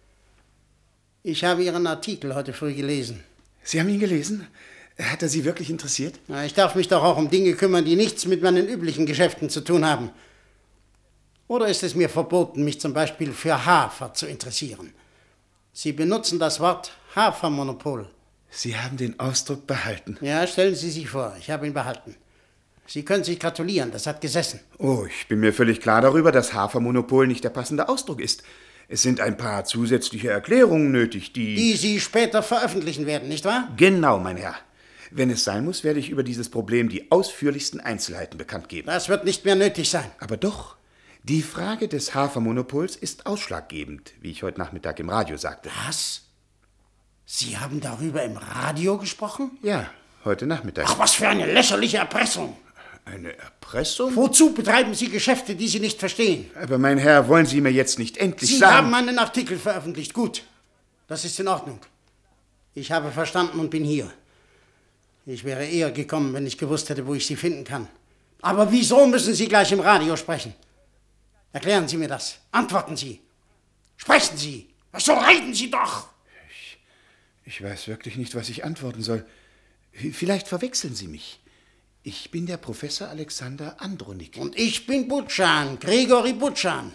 Ich habe Ihren Artikel heute früh gelesen. Sie haben ihn gelesen? Hat er Sie wirklich interessiert? Na, ich darf mich doch auch um Dinge kümmern, die nichts mit meinen üblichen Geschäften zu tun haben. Oder ist es mir verboten, mich zum Beispiel für Hafer zu interessieren? Sie benutzen das Wort Hafermonopol. Sie haben den Ausdruck behalten. Ja, stellen Sie sich vor, ich habe ihn behalten. Sie können sich gratulieren, das hat gesessen. Oh, ich bin mir völlig klar darüber, dass Hafermonopol nicht der passende Ausdruck ist. Es sind ein paar zusätzliche Erklärungen nötig, Die Sie später veröffentlichen werden, nicht wahr? Genau, mein Herr. Wenn es sein muss, werde ich über dieses Problem die ausführlichsten Einzelheiten bekannt geben. Das wird nicht mehr nötig sein. Aber doch, die Frage des Hafermonopols ist ausschlaggebend, wie ich heute Nachmittag im Radio sagte. Was? Sie haben darüber im Radio gesprochen? Ja, heute Nachmittag. Ach, was für eine lächerliche Erpressung. Eine Erpressung? Wozu betreiben Sie Geschäfte, die Sie nicht verstehen? Aber mein Herr, wollen Sie mir jetzt nicht endlich Sie sagen... haben einen Artikel veröffentlicht. Gut, das ist in Ordnung. Ich habe verstanden und bin hier. Ich wäre eher gekommen, wenn ich gewusst hätte, wo ich Sie finden kann. Aber wieso müssen Sie gleich im Radio sprechen? Erklären Sie mir das. Antworten Sie. Sprechen Sie. So reden Sie doch. Ich weiß wirklich nicht, was ich antworten soll. Vielleicht verwechseln Sie mich. Ich bin der Professor Alexander Andronik. Und ich bin Butschan, Grigori Butschan.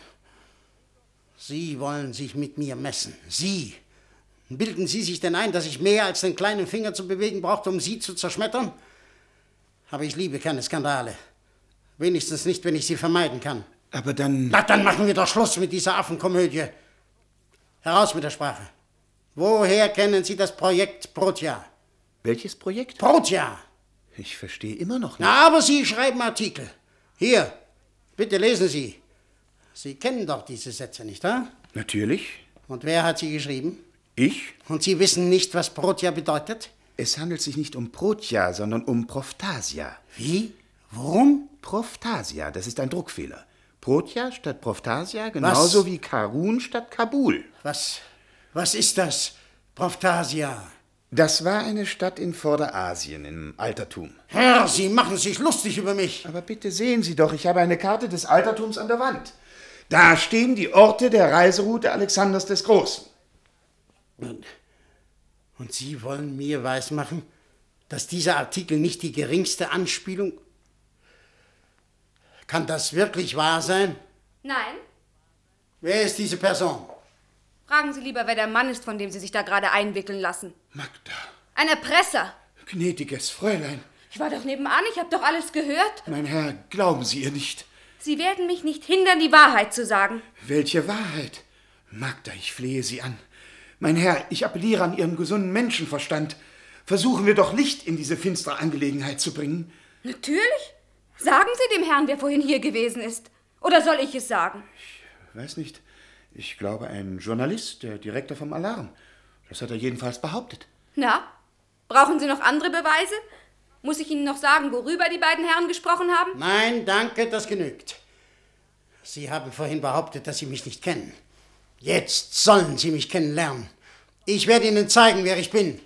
Sie wollen sich mit mir messen. Sie. Bilden Sie sich denn ein, dass ich mehr als den kleinen Finger zu bewegen brauchte, um Sie zu zerschmettern? Aber ich liebe keine Skandale. Wenigstens nicht, wenn ich sie vermeiden kann. Aber dann... Na, dann machen wir doch Schluss mit dieser Affenkomödie. Heraus mit der Sprache. Woher kennen Sie das Projekt Protja? Welches Projekt? Protja. Ich verstehe immer noch nicht. Na, aber Sie schreiben Artikel. Hier, bitte lesen Sie. Sie kennen doch diese Sätze, nicht wahr? Natürlich. Und wer hat sie geschrieben? Ich? Und Sie wissen nicht, was Protja bedeutet? Es handelt sich nicht um Protja, sondern um Proftasia. Wie? Worum? Proftasia, das ist ein Druckfehler. Protja statt Proftasia, genauso wie Karun statt Kabul. Was ist das? Proftasia. Das war eine Stadt in Vorderasien im Altertum. Herr, Sie machen sich lustig über mich. Aber bitte sehen Sie doch, ich habe eine Karte des Altertums an der Wand. Da stehen die Orte der Reiseroute Alexanders des Großen. Und Sie wollen mir weismachen, dass dieser Artikel nicht die geringste Anspielung... Kann das wirklich wahr sein? Nein. Wer ist diese Person? Fragen Sie lieber, wer der Mann ist, von dem Sie sich da gerade einwickeln lassen. Magda. Ein Erpresser. Gnädiges Fräulein. Ich war doch nebenan, ich habe doch alles gehört. Mein Herr, glauben Sie ihr nicht. Sie werden mich nicht hindern, die Wahrheit zu sagen. Welche Wahrheit? Magda, ich flehe Sie an. Mein Herr, ich appelliere an Ihren gesunden Menschenverstand. Versuchen wir doch Licht in diese finstere Angelegenheit zu bringen. Natürlich. Sagen Sie dem Herrn, wer vorhin hier gewesen ist. Oder soll ich es sagen? Ich weiß nicht. Ich glaube, ein Journalist, der Direktor vom Alarm. Das hat er jedenfalls behauptet. Na, brauchen Sie noch andere Beweise? Muss ich Ihnen noch sagen, worüber die beiden Herren gesprochen haben? Nein, danke, das genügt. Sie haben vorhin behauptet, dass Sie mich nicht kennen. Jetzt sollen Sie mich kennenlernen. Ich werde Ihnen zeigen, wer ich bin.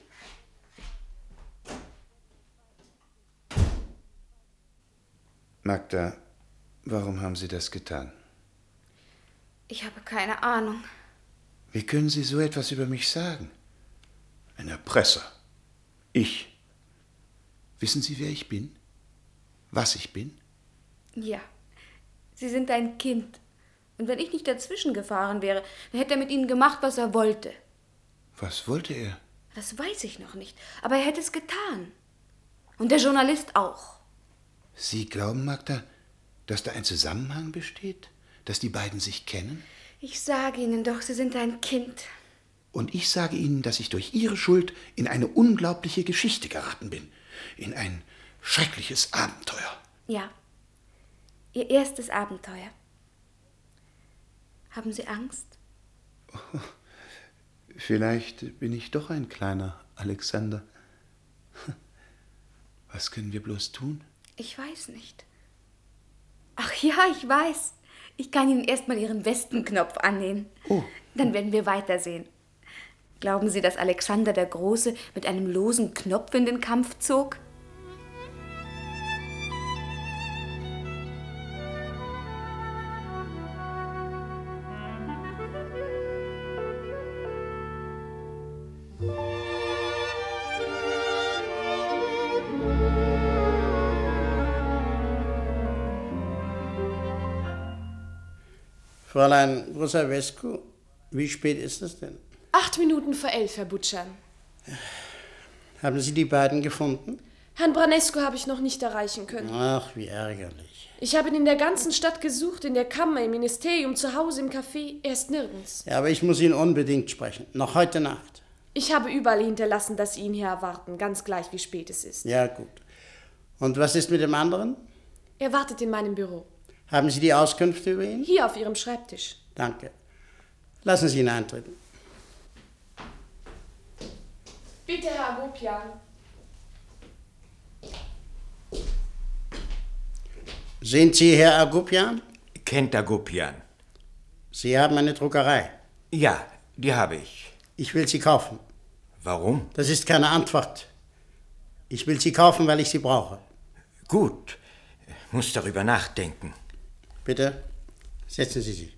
Magda, warum haben Sie das getan? Ich habe keine Ahnung. Wie können Sie so etwas über mich sagen? Ein Erpresser. Ich. Wissen Sie, wer ich bin? Was ich bin? Ja, Sie sind ein Kind. Und wenn ich nicht dazwischen gefahren wäre, dann hätte er mit Ihnen gemacht, was er wollte. Was wollte er? Das weiß ich noch nicht, aber er hätte es getan. Und der Journalist auch. Sie glauben, Magda, dass da ein Zusammenhang besteht? Dass die beiden sich kennen? Ich sage Ihnen doch, Sie sind ein Kind. Und ich sage Ihnen, dass ich durch Ihre Schuld in eine unglaubliche Geschichte geraten bin. In ein schreckliches Abenteuer. Ja, Ihr erstes Abenteuer. Haben Sie Angst? Oh, vielleicht bin ich doch ein kleiner Alexander. Was können wir bloß tun? Ich weiß nicht. Ach ja, ich weiß. Ich kann Ihnen erstmal Ihren Westenknopf annähen. Oh. Dann werden wir weitersehen. Glauben Sie, dass Alexander der Große mit einem losen Knopf in den Kampf zog? Fräulein Brusavescu, wie spät ist es denn? 8 Minuten vor 11, Herr Butschan. Haben Sie die beiden gefunden? Herrn Branesco habe ich noch nicht erreichen können. Ach, wie ärgerlich. Ich habe ihn in der ganzen Stadt gesucht, in der Kammer, im Ministerium, zu Hause, im Café. Er ist nirgends. Ja, aber ich muss ihn unbedingt sprechen. Noch heute Nacht. Ich habe überall hinterlassen, dass Sie ihn hier erwarten, ganz gleich, wie spät es ist. Ja, gut. Und was ist mit dem anderen? Er wartet in meinem Büro. Haben Sie die Auskünfte über ihn? Hier auf Ihrem Schreibtisch. Danke. Lassen Sie ihn eintreten. Bitte, Herr Agopian. Sind Sie Herr Agopian? Kennt Agopian. Sie haben eine Druckerei. Ja, die habe ich. Ich will sie kaufen. Warum? Das ist keine Antwort. Ich will sie kaufen, weil ich sie brauche. Gut. Muss darüber nachdenken. Bitte, setzen Sie sich.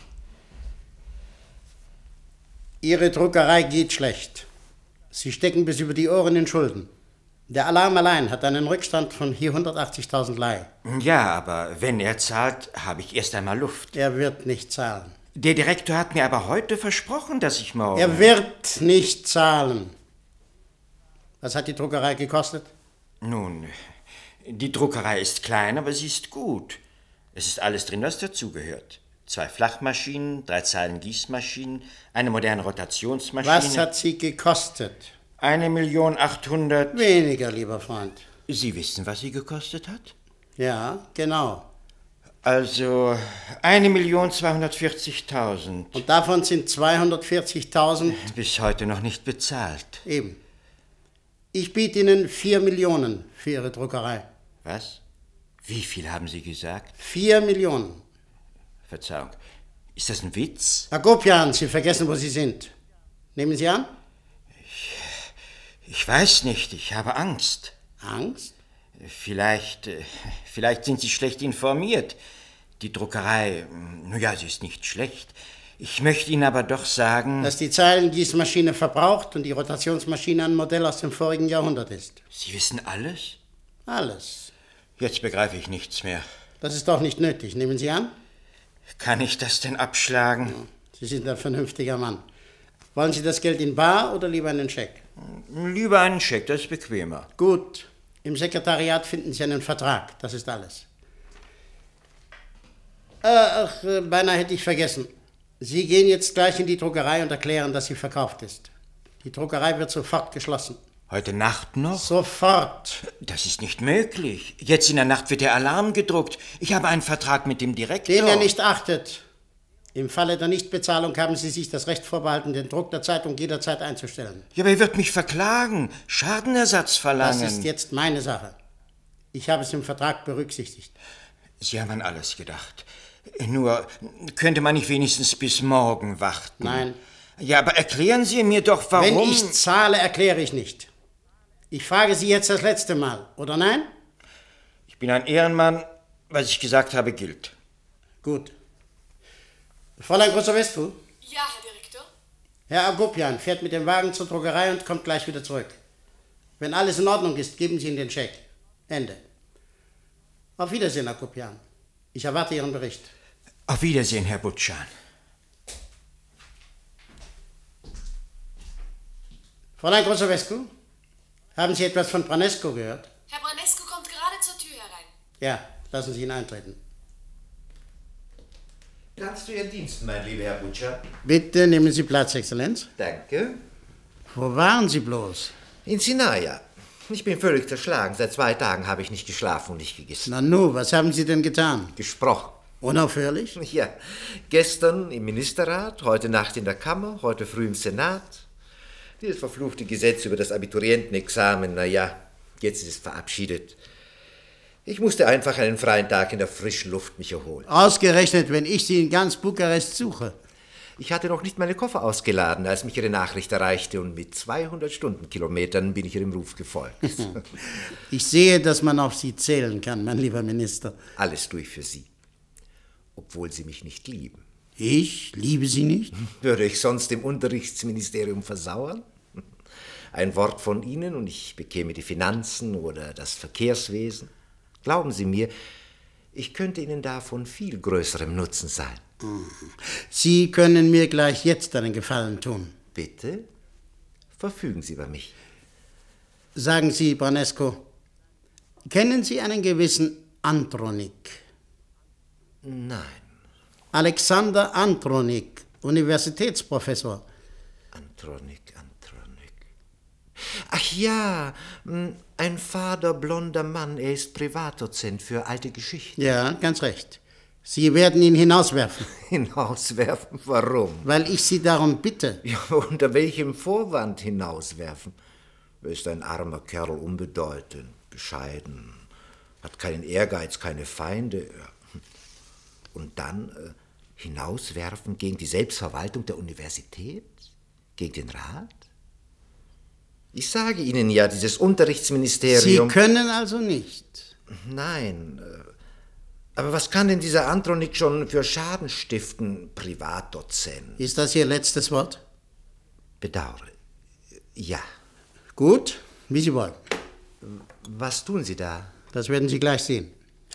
Ihre Druckerei geht schlecht. Sie stecken bis über die Ohren in Schulden. Der Alarm allein hat einen Rückstand von hier 180.000 Lei. Ja, aber wenn er zahlt, habe ich erst einmal Luft. Er wird nicht zahlen. Der Direktor hat mir aber heute versprochen, dass ich morgen... Er wird nicht zahlen. Was hat die Druckerei gekostet? Nun, die Druckerei ist klein, aber sie ist gut. Es ist alles drin, was dazugehört. 2 Flachmaschinen, 3 Zeilen Gießmaschinen, eine moderne Rotationsmaschine... Was hat sie gekostet? 1.800.000... Weniger, lieber Freund. Sie wissen, was sie gekostet hat? Ja, genau. Also 1.240.000. Und davon sind 240.000... Bis heute noch nicht bezahlt. Eben. Ich biete Ihnen 4 Millionen für Ihre Druckerei. Was? Wie viel haben Sie gesagt? 4 Millionen. Verzeihung. Ist das ein Witz? Agopian, Sie vergessen, wo Sie sind. Nehmen Sie an? Ich weiß nicht, ich habe Angst. Angst? Vielleicht sind Sie schlecht informiert. Die Druckerei, ja, sie ist nicht schlecht. Ich möchte Ihnen aber doch sagen... Dass die Zeilengießmaschine verbraucht und die Rotationsmaschine ein Modell aus dem vorigen Jahrhundert ist. Sie wissen alles? Alles. Jetzt begreife ich nichts mehr. Das ist doch nicht nötig. Nehmen Sie an? Kann ich das denn abschlagen? Sie sind ein vernünftiger Mann. Wollen Sie das Geld in bar oder lieber einen Scheck? Lieber einen Scheck, das ist bequemer. Gut. Im Sekretariat finden Sie einen Vertrag. Das ist alles. Beinahe hätte ich vergessen. Sie gehen jetzt gleich in die Druckerei und erklären, dass sie verkauft ist. Die Druckerei wird sofort geschlossen. Heute Nacht noch? Sofort. Das ist nicht möglich. Jetzt in der Nacht wird der Alarm gedruckt. Ich habe einen Vertrag mit dem Direktor. Den er nicht achtet. Im Falle der Nichtbezahlung haben Sie sich das Recht vorbehalten, den Druck der Zeitung jederzeit einzustellen. Ja, aber er wird mich verklagen, Schadenersatz verlangen. Das ist jetzt meine Sache. Ich habe es im Vertrag berücksichtigt. Sie haben an alles gedacht. Nur könnte man nicht wenigstens bis morgen warten? Nein. Ja, aber erklären Sie mir doch, warum... Wenn ich zahle, erkläre ich nicht. Ich frage Sie jetzt das letzte Mal, oder nein? Ich bin ein Ehrenmann. Was ich gesagt habe, gilt. Gut. Fräulein Großer-Westphal? Ja, Herr Direktor. Herr Agopian fährt mit dem Wagen zur Druckerei und kommt gleich wieder zurück. Wenn alles in Ordnung ist, geben Sie ihm den Scheck. Ende. Auf Wiedersehen, Agopian. Ich erwarte Ihren Bericht. Auf Wiedersehen, Herr Butschan. Fräulein Großer-Westphal, haben Sie etwas von Branesco gehört? Herr Branesco kommt gerade zur Tür herein. Ja, lassen Sie ihn eintreten. Ganz zu Ihren Diensten, mein lieber Herr Butcher. Bitte nehmen Sie Platz, Exzellenz. Danke. Wo waren Sie bloß? In Sinaia. Ich bin völlig zerschlagen. Seit 2 Tagen habe ich nicht geschlafen und nicht gegessen. Nanu, was haben Sie denn getan? Gesprochen. Unaufhörlich? Ja. Gestern im Ministerrat, heute Nacht in der Kammer, heute früh im Senat. Dieses verfluchte Gesetz über das Abiturientenexamen, naja, jetzt ist es verabschiedet. Ich musste einfach einen freien Tag in der frischen Luft mich erholen. Ausgerechnet, wenn ich Sie in ganz Bukarest suche. Ich hatte noch nicht meine Koffer ausgeladen, als mich Ihre Nachricht erreichte, und mit 200 Stundenkilometern bin ich Ihrem Ruf gefolgt. Ich sehe, dass man auf Sie zählen kann, mein lieber Minister. Alles tue ich für Sie, obwohl Sie mich nicht lieben. Ich liebe Sie nicht? Würde ich sonst im Unterrichtsministerium versauern? Ein Wort von Ihnen und ich bekäme die Finanzen oder das Verkehrswesen. Glauben Sie mir, ich könnte Ihnen da von viel größerem Nutzen sein. Sie können mir gleich jetzt einen Gefallen tun. Bitte? Verfügen Sie über mich. Sagen Sie, Branesco, kennen Sie einen gewissen Andronik? Nein. Alexander Andronik, Universitätsprofessor. Andronik. Ach ja, ein fader, blonder Mann. Er ist Privatdozent für alte Geschichten. Ja, ganz recht. Sie werden ihn hinauswerfen. Hinauswerfen? Warum? Weil ich Sie darum bitte. Ja, unter welchem Vorwand hinauswerfen? Er ist ein armer Kerl, unbedeutend, bescheiden, hat keinen Ehrgeiz, keine Feinde. Und dann hinauswerfen gegen die Selbstverwaltung der Universität? Gegen den Rat? Ich sage Ihnen ja, dieses Unterrichtsministerium... Sie können also nicht? Nein. Aber was kann denn dieser Andronik schon für Schaden stiften, Privatdozent? Ist das Ihr letztes Wort? Bedauere. Ja. Gut, wie Sie wollen. Was tun Sie da? Das werden Sie gleich sehen.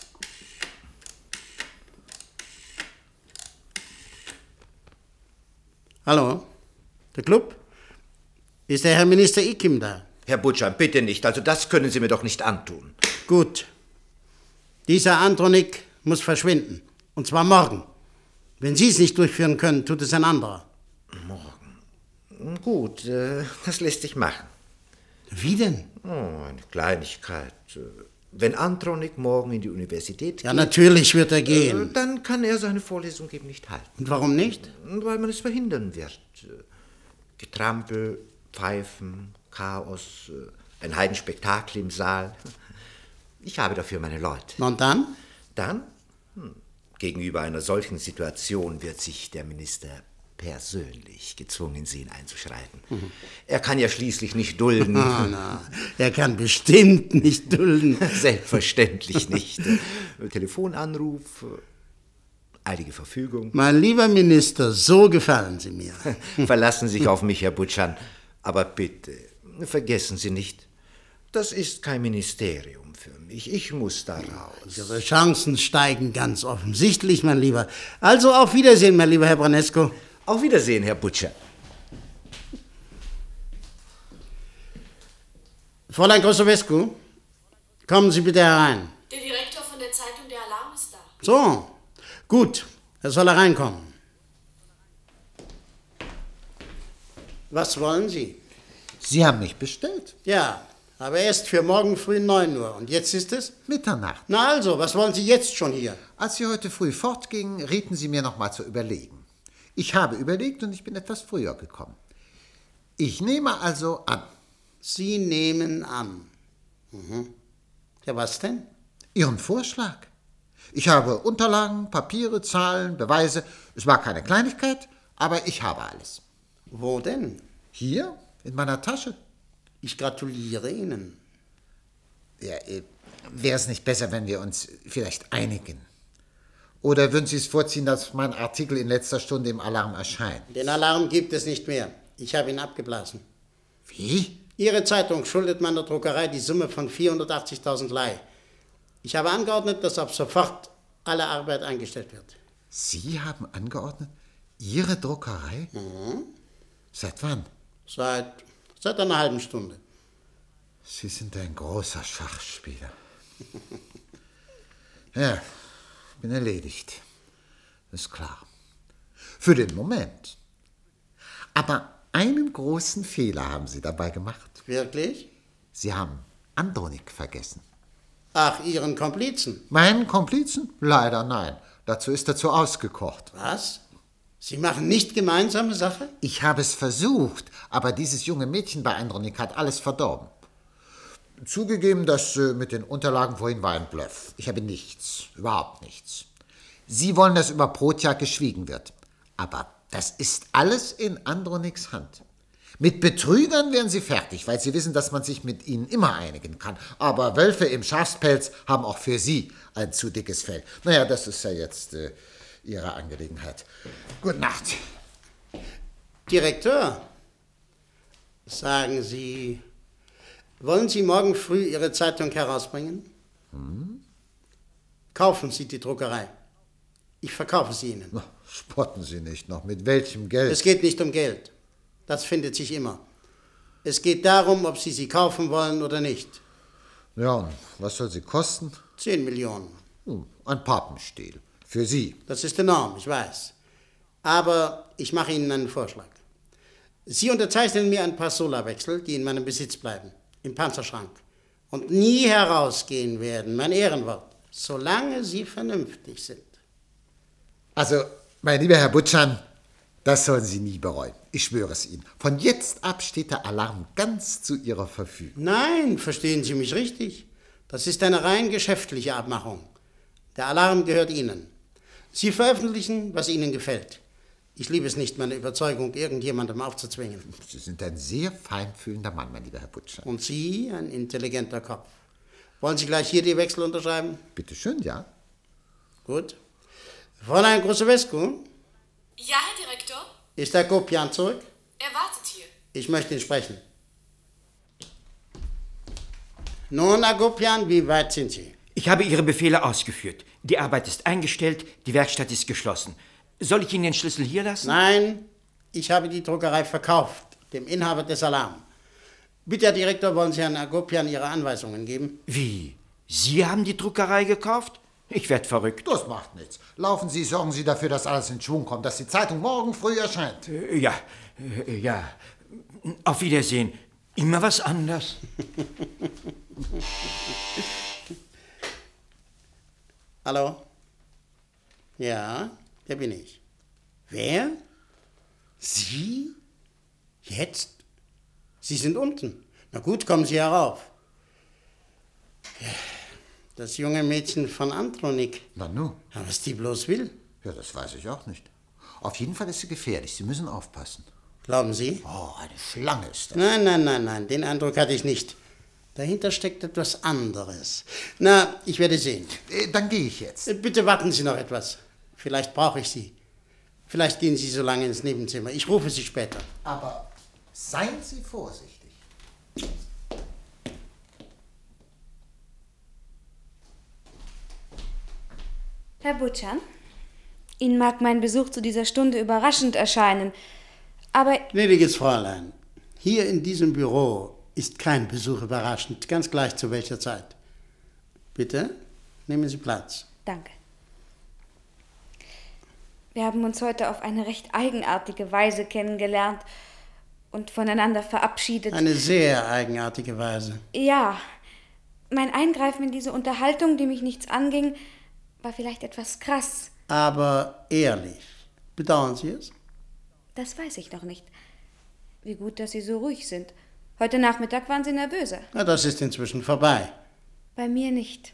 Hallo? Der Club? Ist der Herr Minister Ikim da? Herr Butschan, bitte nicht. Also das können Sie mir doch nicht antun. Gut. Dieser Andronik muss verschwinden. Und zwar morgen. Wenn Sie es nicht durchführen können, tut es ein anderer. Morgen? Gut, das lässt sich machen. Wie denn? Oh, eine Kleinigkeit. Wenn Andronik morgen in die Universität geht... Ja, natürlich wird er gehen. Dann kann er seine Vorlesung eben nicht halten. Und warum nicht? Weil man es verhindern wird. Getrampel, Pfeifen, Chaos, ein Heidenspektakel im Saal. Ich habe dafür meine Leute. Und dann? Dann? Gegenüber einer solchen Situation wird sich der Minister persönlich gezwungen sehen einzuschreiten. Er kann ja schließlich nicht dulden. Er kann bestimmt nicht dulden. Selbstverständlich nicht. Telefonanruf, eilige Verfügung. Mein lieber Minister, so gefallen Sie mir. Verlassen Sie sich auf mich, Herr Butschan. Aber bitte, vergessen Sie nicht, das ist kein Ministerium für mich. Ich muss da raus. Ihre Chancen steigen ganz offensichtlich, mein Lieber. Also auf Wiedersehen, mein lieber Herr Branesco. Auf Wiedersehen, Herr Butcher. Fräulein Großowescu, kommen Sie bitte herein. Der Direktor von der Zeitung Der Alarm ist da. So, gut, er soll hereinkommen. Was wollen Sie? Sie haben mich bestellt. Ja, aber erst für morgen früh 9 Uhr. Und jetzt ist es? Mitternacht. Na also, was wollen Sie jetzt schon hier? Als Sie heute früh fortgingen, rieten Sie mir noch mal zu überlegen. Ich habe überlegt und ich bin etwas früher gekommen. Ich nehme also an. Sie nehmen an. Ja, was denn? Ihren Vorschlag. Ich habe Unterlagen, Papiere, Zahlen, Beweise. Es war keine Kleinigkeit, aber ich habe alles. Wo denn? Hier, in meiner Tasche. Ich gratuliere Ihnen. Ja, wäre es nicht besser, wenn wir uns vielleicht einigen? Oder würden Sie es vorziehen, dass mein Artikel in letzter Stunde im Alarm erscheint? Den Alarm gibt es nicht mehr. Ich habe ihn abgeblasen. Wie? Ihre Zeitung schuldet meiner Druckerei die Summe von 480.000 Lei. Ich habe angeordnet, dass ab sofort alle Arbeit eingestellt wird. Sie haben angeordnet? Ihre Druckerei? Mhm. Seit wann? Seit einer halben Stunde. Sie sind ein großer Schachspieler. Ja, bin erledigt. Ist klar. Für den Moment. Aber einen großen Fehler haben Sie dabei gemacht. Wirklich? Sie haben Andronik vergessen. Ach, Ihren Komplizen? Meinen Komplizen? Leider nein. Dazu ist er zu ausgekocht. Was? Sie machen nicht gemeinsame Sache? Ich habe es versucht, aber dieses junge Mädchen bei Andronik hat alles verdorben. Zugegeben, das mit den Unterlagen vorhin war ein Bluff. Ich habe nichts, überhaupt nichts. Sie wollen, dass über Protjak geschwiegen wird. Aber das ist alles in Androniks Hand. Mit Betrügern wären Sie fertig, weil Sie wissen, dass man sich mit ihnen immer einigen kann. Aber Wölfe im Schafspelz haben auch für Sie ein zu dickes Fell. Naja, das ist ja jetzt Ihre Angelegenheit. Gute Nacht. Direktor, sagen Sie, wollen Sie morgen früh Ihre Zeitung herausbringen? Kaufen Sie die Druckerei. Ich verkaufe sie Ihnen. Na, spotten Sie nicht noch. Mit welchem Geld? Es geht nicht um Geld. Das findet sich immer. Es geht darum, ob Sie sie kaufen wollen oder nicht. Ja, und was soll sie kosten? 10 Millionen. Ein Papenstiel. Für Sie. Das ist enorm, ich weiß. Aber ich mache Ihnen einen Vorschlag. Sie unterzeichnen mir ein paar Solarwechsel, die in meinem Besitz bleiben. Im Panzerschrank. Und nie herausgehen werden, mein Ehrenwort. Solange Sie vernünftig sind. Also, mein lieber Herr Butschan, das sollen Sie nie bereuen. Ich schwöre es Ihnen. Von jetzt ab steht der Alarm ganz zu Ihrer Verfügung. Nein, verstehen Sie mich richtig. Das ist eine rein geschäftliche Abmachung. Der Alarm gehört Ihnen. Sie veröffentlichen, was Ihnen gefällt. Ich liebe es nicht, meine Überzeugung irgendjemandem aufzuzwingen. Sie sind ein sehr feinfühlender Mann, mein lieber Herr Butschan. Und Sie ein intelligenter Kopf. Wollen Sie gleich hier die Wechsel unterschreiben? Bitte schön, ja. Gut. Fräulein Grusewescu? Ja, Herr Direktor? Ist der Agopian zurück? Er wartet hier. Ich möchte ihn sprechen. Nun, Agopian, wie weit sind Sie? Ich habe Ihre Befehle ausgeführt. Die Arbeit ist eingestellt, die Werkstatt ist geschlossen. Soll ich Ihnen den Schlüssel hier lassen? Nein, ich habe die Druckerei verkauft, dem Inhaber des Alarm. Bitte, Herr Direktor, wollen Sie Herrn Agopian Ihre Anweisungen geben? Wie? Sie haben die Druckerei gekauft? Ich werde verrückt. Das macht nichts. Laufen Sie, sorgen Sie dafür, dass alles in Schwung kommt, dass die Zeitung morgen früh erscheint. Ja. Auf Wiedersehen. Immer was anderes. Hallo? Ja, der bin ich. Wer? Sie? Jetzt? Sie sind unten. Na gut, kommen Sie herauf. Das junge Mädchen von Andronik. Na nu. Ja, was die bloß will? Ja, das weiß ich auch nicht. Auf jeden Fall ist sie gefährlich. Sie müssen aufpassen. Glauben Sie? Oh, eine Schlange ist das. Nein. Den Eindruck hatte ich nicht. Dahinter steckt etwas anderes. Na, ich werde sehen. Dann gehe ich jetzt. Bitte warten Sie noch etwas. Vielleicht brauche ich Sie. Vielleicht gehen Sie so lange ins Nebenzimmer. Ich rufe Sie später. Aber seien Sie vorsichtig. Herr Butschan, Ihnen mag mein Besuch zu dieser Stunde überraschend erscheinen, aber... Gnädiges Fräulein, hier in diesem Büro ist kein Besuch überraschend, ganz gleich zu welcher Zeit. Bitte, nehmen Sie Platz. Danke. Wir haben uns heute auf eine recht eigenartige Weise kennengelernt und voneinander verabschiedet. Eine sehr eigenartige Weise. Ja, mein Eingreifen in diese Unterhaltung, die mich nichts anging, war vielleicht etwas krass. Aber ehrlich. Bedauern Sie es? Das weiß ich noch nicht. Wie gut, dass Sie so ruhig sind. Heute Nachmittag waren Sie nervöser. Na, das ist inzwischen vorbei. Bei mir nicht.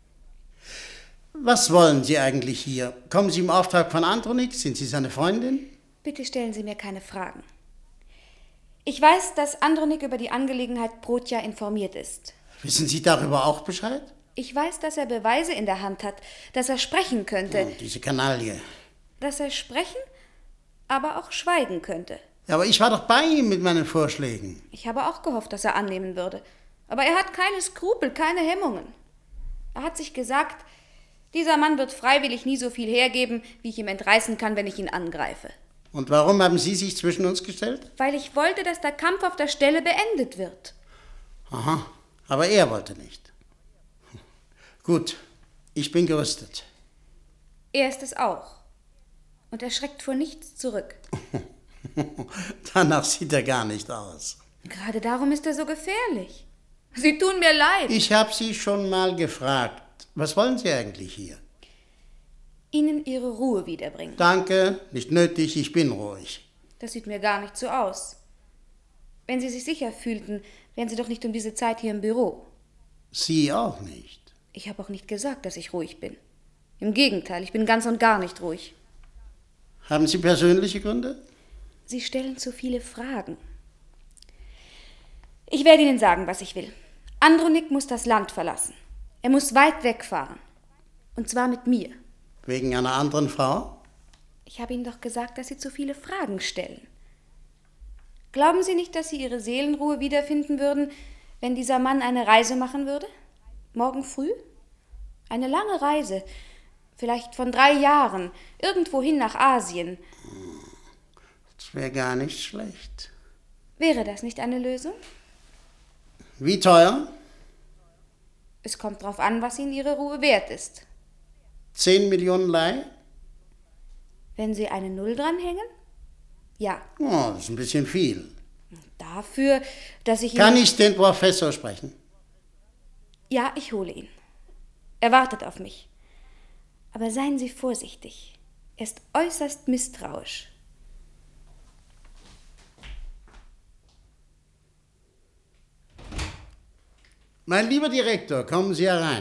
Was wollen Sie eigentlich hier? Kommen Sie im Auftrag von Andronik? Sind Sie seine Freundin? Bitte stellen Sie mir keine Fragen. Ich weiß, dass Andronik über die Angelegenheit Protja informiert ist. Wissen Sie darüber auch Bescheid? Ich weiß, dass er Beweise in der Hand hat, dass er sprechen könnte. Oh, diese Kanaille. Dass er sprechen, aber auch schweigen könnte. Ja, aber ich war doch bei ihm mit meinen Vorschlägen. Ich habe auch gehofft, dass er annehmen würde. Aber er hat keine Skrupel, keine Hemmungen. Er hat sich gesagt, dieser Mann wird freiwillig nie so viel hergeben, wie ich ihm entreißen kann, wenn ich ihn angreife. Und warum haben Sie sich zwischen uns gestellt? Weil ich wollte, dass der Kampf auf der Stelle beendet wird. Aha, aber er wollte nicht. Gut, ich bin gerüstet. Er ist es auch. Und er schreckt vor nichts zurück. Danach sieht er gar nicht aus. Gerade darum ist er so gefährlich. Sie tun mir leid. Ich habe Sie schon mal gefragt. Was wollen Sie eigentlich hier? Ihnen Ihre Ruhe wiederbringen. Danke, nicht nötig, ich bin ruhig. Das sieht mir gar nicht so aus. Wenn Sie sich sicher fühlten, wären Sie doch nicht um diese Zeit hier im Büro. Sie auch nicht. Ich habe auch nicht gesagt, dass ich ruhig bin. Im Gegenteil, ich bin ganz und gar nicht ruhig. Haben Sie persönliche Gründe? Sie stellen zu viele Fragen. Ich werde Ihnen sagen, was ich will. Andronik muss das Land verlassen. Er muss weit wegfahren. Und zwar mit mir. Wegen einer anderen Frau? Ich habe Ihnen doch gesagt, dass Sie zu viele Fragen stellen. Glauben Sie nicht, dass Sie Ihre Seelenruhe wiederfinden würden, wenn dieser Mann eine Reise machen würde? Morgen früh? Eine lange Reise, vielleicht von 3 Jahren, irgendwohin nach Asien. Das wäre gar nicht schlecht. Wäre das nicht eine Lösung? Wie teuer? Es kommt darauf an, was Ihnen Ihre Ruhe wert ist. 10 Millionen Leih? Wenn Sie eine Null dranhängen? Ja. Oh, das ist ein bisschen viel. Dafür, dass ich Kann Ihnen... ich den Professor sprechen? Ja, ich hole ihn. Er wartet auf mich. Aber seien Sie vorsichtig. Er ist äußerst misstrauisch. Mein lieber Direktor, kommen Sie herein.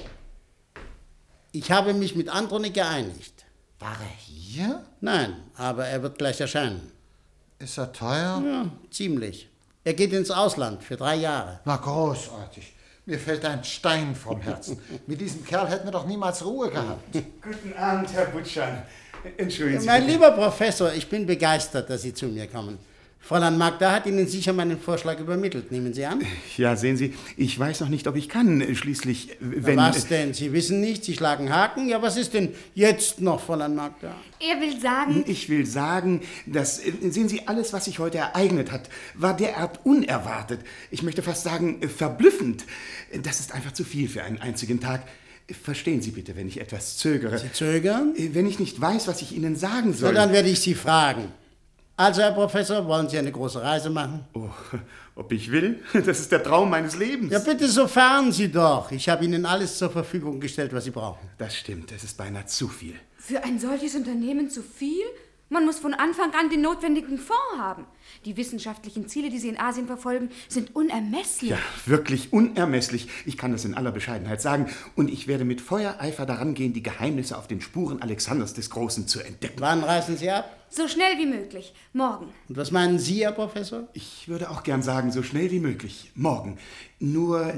Ich habe mich mit Andronik geeinigt. War er hier? Nein, aber er wird gleich erscheinen. Ist er teuer? Ja, ziemlich. Er geht ins Ausland für 3 Jahre. Na, großartig. Mir fällt ein Stein vom Herzen. Mit diesem Kerl hätten wir doch niemals Ruhe gehabt. Guten Abend, Herr Butschan. Entschuldigen Sie. Mein bitte. lieber Professor, ich bin begeistert, dass Sie zu mir kommen. Fräulein Magda hat Ihnen sicher meinen Vorschlag übermittelt. Nehmen Sie an? Ja, sehen Sie, ich weiß noch nicht, ob ich kann. Schließlich, wenn... Was denn? Sie wissen nicht, Sie schlagen Haken? Ja, was ist denn jetzt noch, Fräulein Magda? Er will sagen... Ich will sagen, dass, sehen Sie, alles, was sich heute ereignet hat, war derart unerwartet. Ich möchte fast sagen, verblüffend. Das ist einfach zu viel für einen einzigen Tag. Verstehen Sie bitte, wenn ich etwas zögere. Sie zögern? Wenn ich nicht weiß, was ich Ihnen sagen soll. Na, dann werde ich Sie fragen. Also, Herr Professor, wollen Sie eine große Reise machen? Oh, ob ich will? Das ist der Traum meines Lebens. Ja, bitte, so fahren Sie doch. Ich habe Ihnen alles zur Verfügung gestellt, was Sie brauchen. Das stimmt, es ist beinahe zu viel. Für ein solches Unternehmen zu viel? Man muss von Anfang an den notwendigen Fonds haben. Die wissenschaftlichen Ziele, die Sie in Asien verfolgen, sind unermesslich. Ja, wirklich unermesslich. Ich kann das in aller Bescheidenheit sagen. Und ich werde mit Feuereifer daran gehen, die Geheimnisse auf den Spuren Alexanders des Großen zu entdecken. Wann reisen Sie ab? So schnell wie möglich. Morgen. Und was meinen Sie, Herr Professor? Ich würde auch gern sagen, so schnell wie möglich. Morgen. Nur?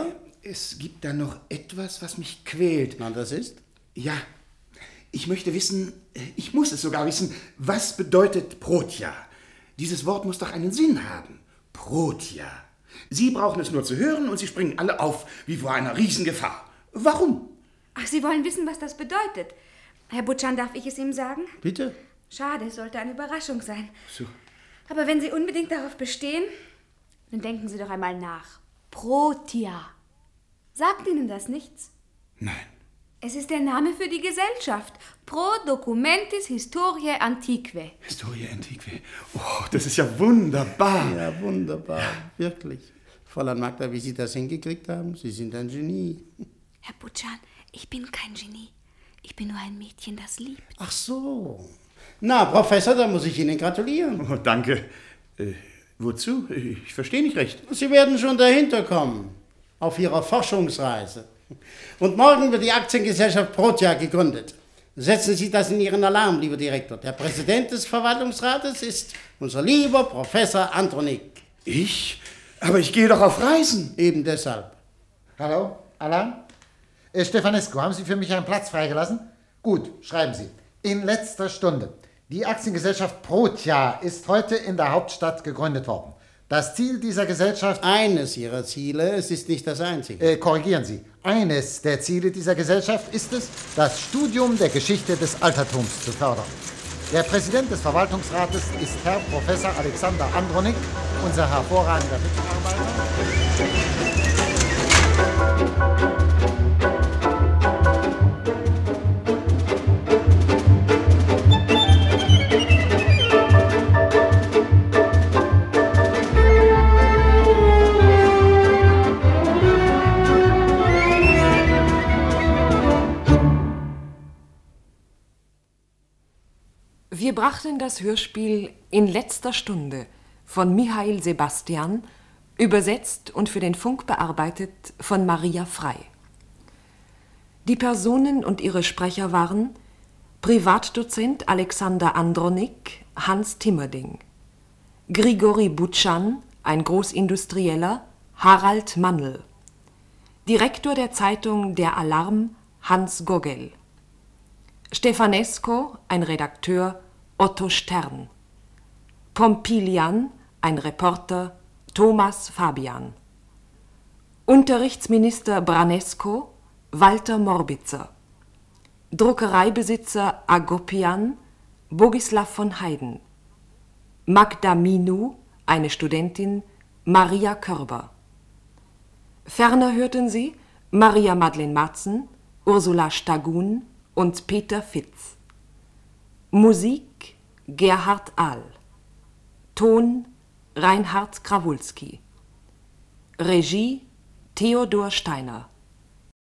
Es gibt da noch etwas, was mich quält. Na, das ist? Ja. Ich möchte wissen, ich muss es sogar wissen, was bedeutet Protja? Dieses Wort muss doch einen Sinn haben. Protja. Sie brauchen es nur zu hören und Sie springen alle auf, wie vor einer Riesengefahr. Warum? Ach, Sie wollen wissen, was das bedeutet. Herr Butschan, darf ich es ihm sagen? Bitte. Schade, es sollte eine Überraschung sein. So. Aber wenn Sie unbedingt darauf bestehen, dann denken Sie doch einmal nach. Protja. Sagt Ihnen das nichts? Nein. Es ist der Name für die Gesellschaft. Pro Documentis Historiae Antiquae. Historiae Antiquae. Oh, das ist ja wunderbar. Ja, wunderbar. Wirklich. Fräulein Magda, wie Sie das hingekriegt haben, Sie sind ein Genie. Herr Butschan, ich bin kein Genie. Ich bin nur ein Mädchen, das liebt. Ach so. Na, Professor, da muss ich Ihnen gratulieren. Oh, danke. Wozu? Ich verstehe nicht recht. Sie werden schon dahinter kommen. Auf Ihrer Forschungsreise. Und morgen wird die Aktiengesellschaft Protja gegründet. Setzen Sie das in Ihren Alarm, lieber Direktor. Der Präsident des Verwaltungsrates ist unser lieber Professor Andronik. Ich? Aber ich gehe doch auf Reisen. Eben deshalb. Hallo, Alarm? Stefanescu, haben Sie für mich einen Platz freigelassen? Gut, schreiben Sie. In letzter Stunde. Die Aktiengesellschaft Protia ist heute in der Hauptstadt gegründet worden. Das Ziel dieser Gesellschaft... Eines ihrer Ziele, es ist nicht das einzige. Korrigieren Sie. Eines der Ziele dieser Gesellschaft ist es, das Studium der Geschichte des Altertums zu fördern. Der Präsident des Verwaltungsrates ist Herr Professor Alexander Andronik, unser hervorragender Mitarbeiter. Wir brachten das Hörspiel In letzter Stunde von Mihail Sebastian, übersetzt und für den Funk bearbeitet von Maria Frei. Die Personen und ihre Sprecher waren Privatdozent Alexander Andronik, Hans Timmerding, Grigori Butschan, ein Großindustrieller, Harald Mannl, Direktor der Zeitung Der Alarm, Hans Gogel, Stefanesco, ein Redakteur, Otto Stern, Pompilian, ein Reporter, Thomas Fabian, Unterrichtsminister Branesco, Walter Morbitzer, Druckereibesitzer Agopian, Bogislav von Heyden, Magda Minu, eine Studentin, Maria Körber. Ferner hörten Sie Maria Madeleine Marzen, Ursula Stagun und Peter Fitz. Musik Gerhard Ahl. Ton Reinhard Krawulski. Regie Theodor Steiner.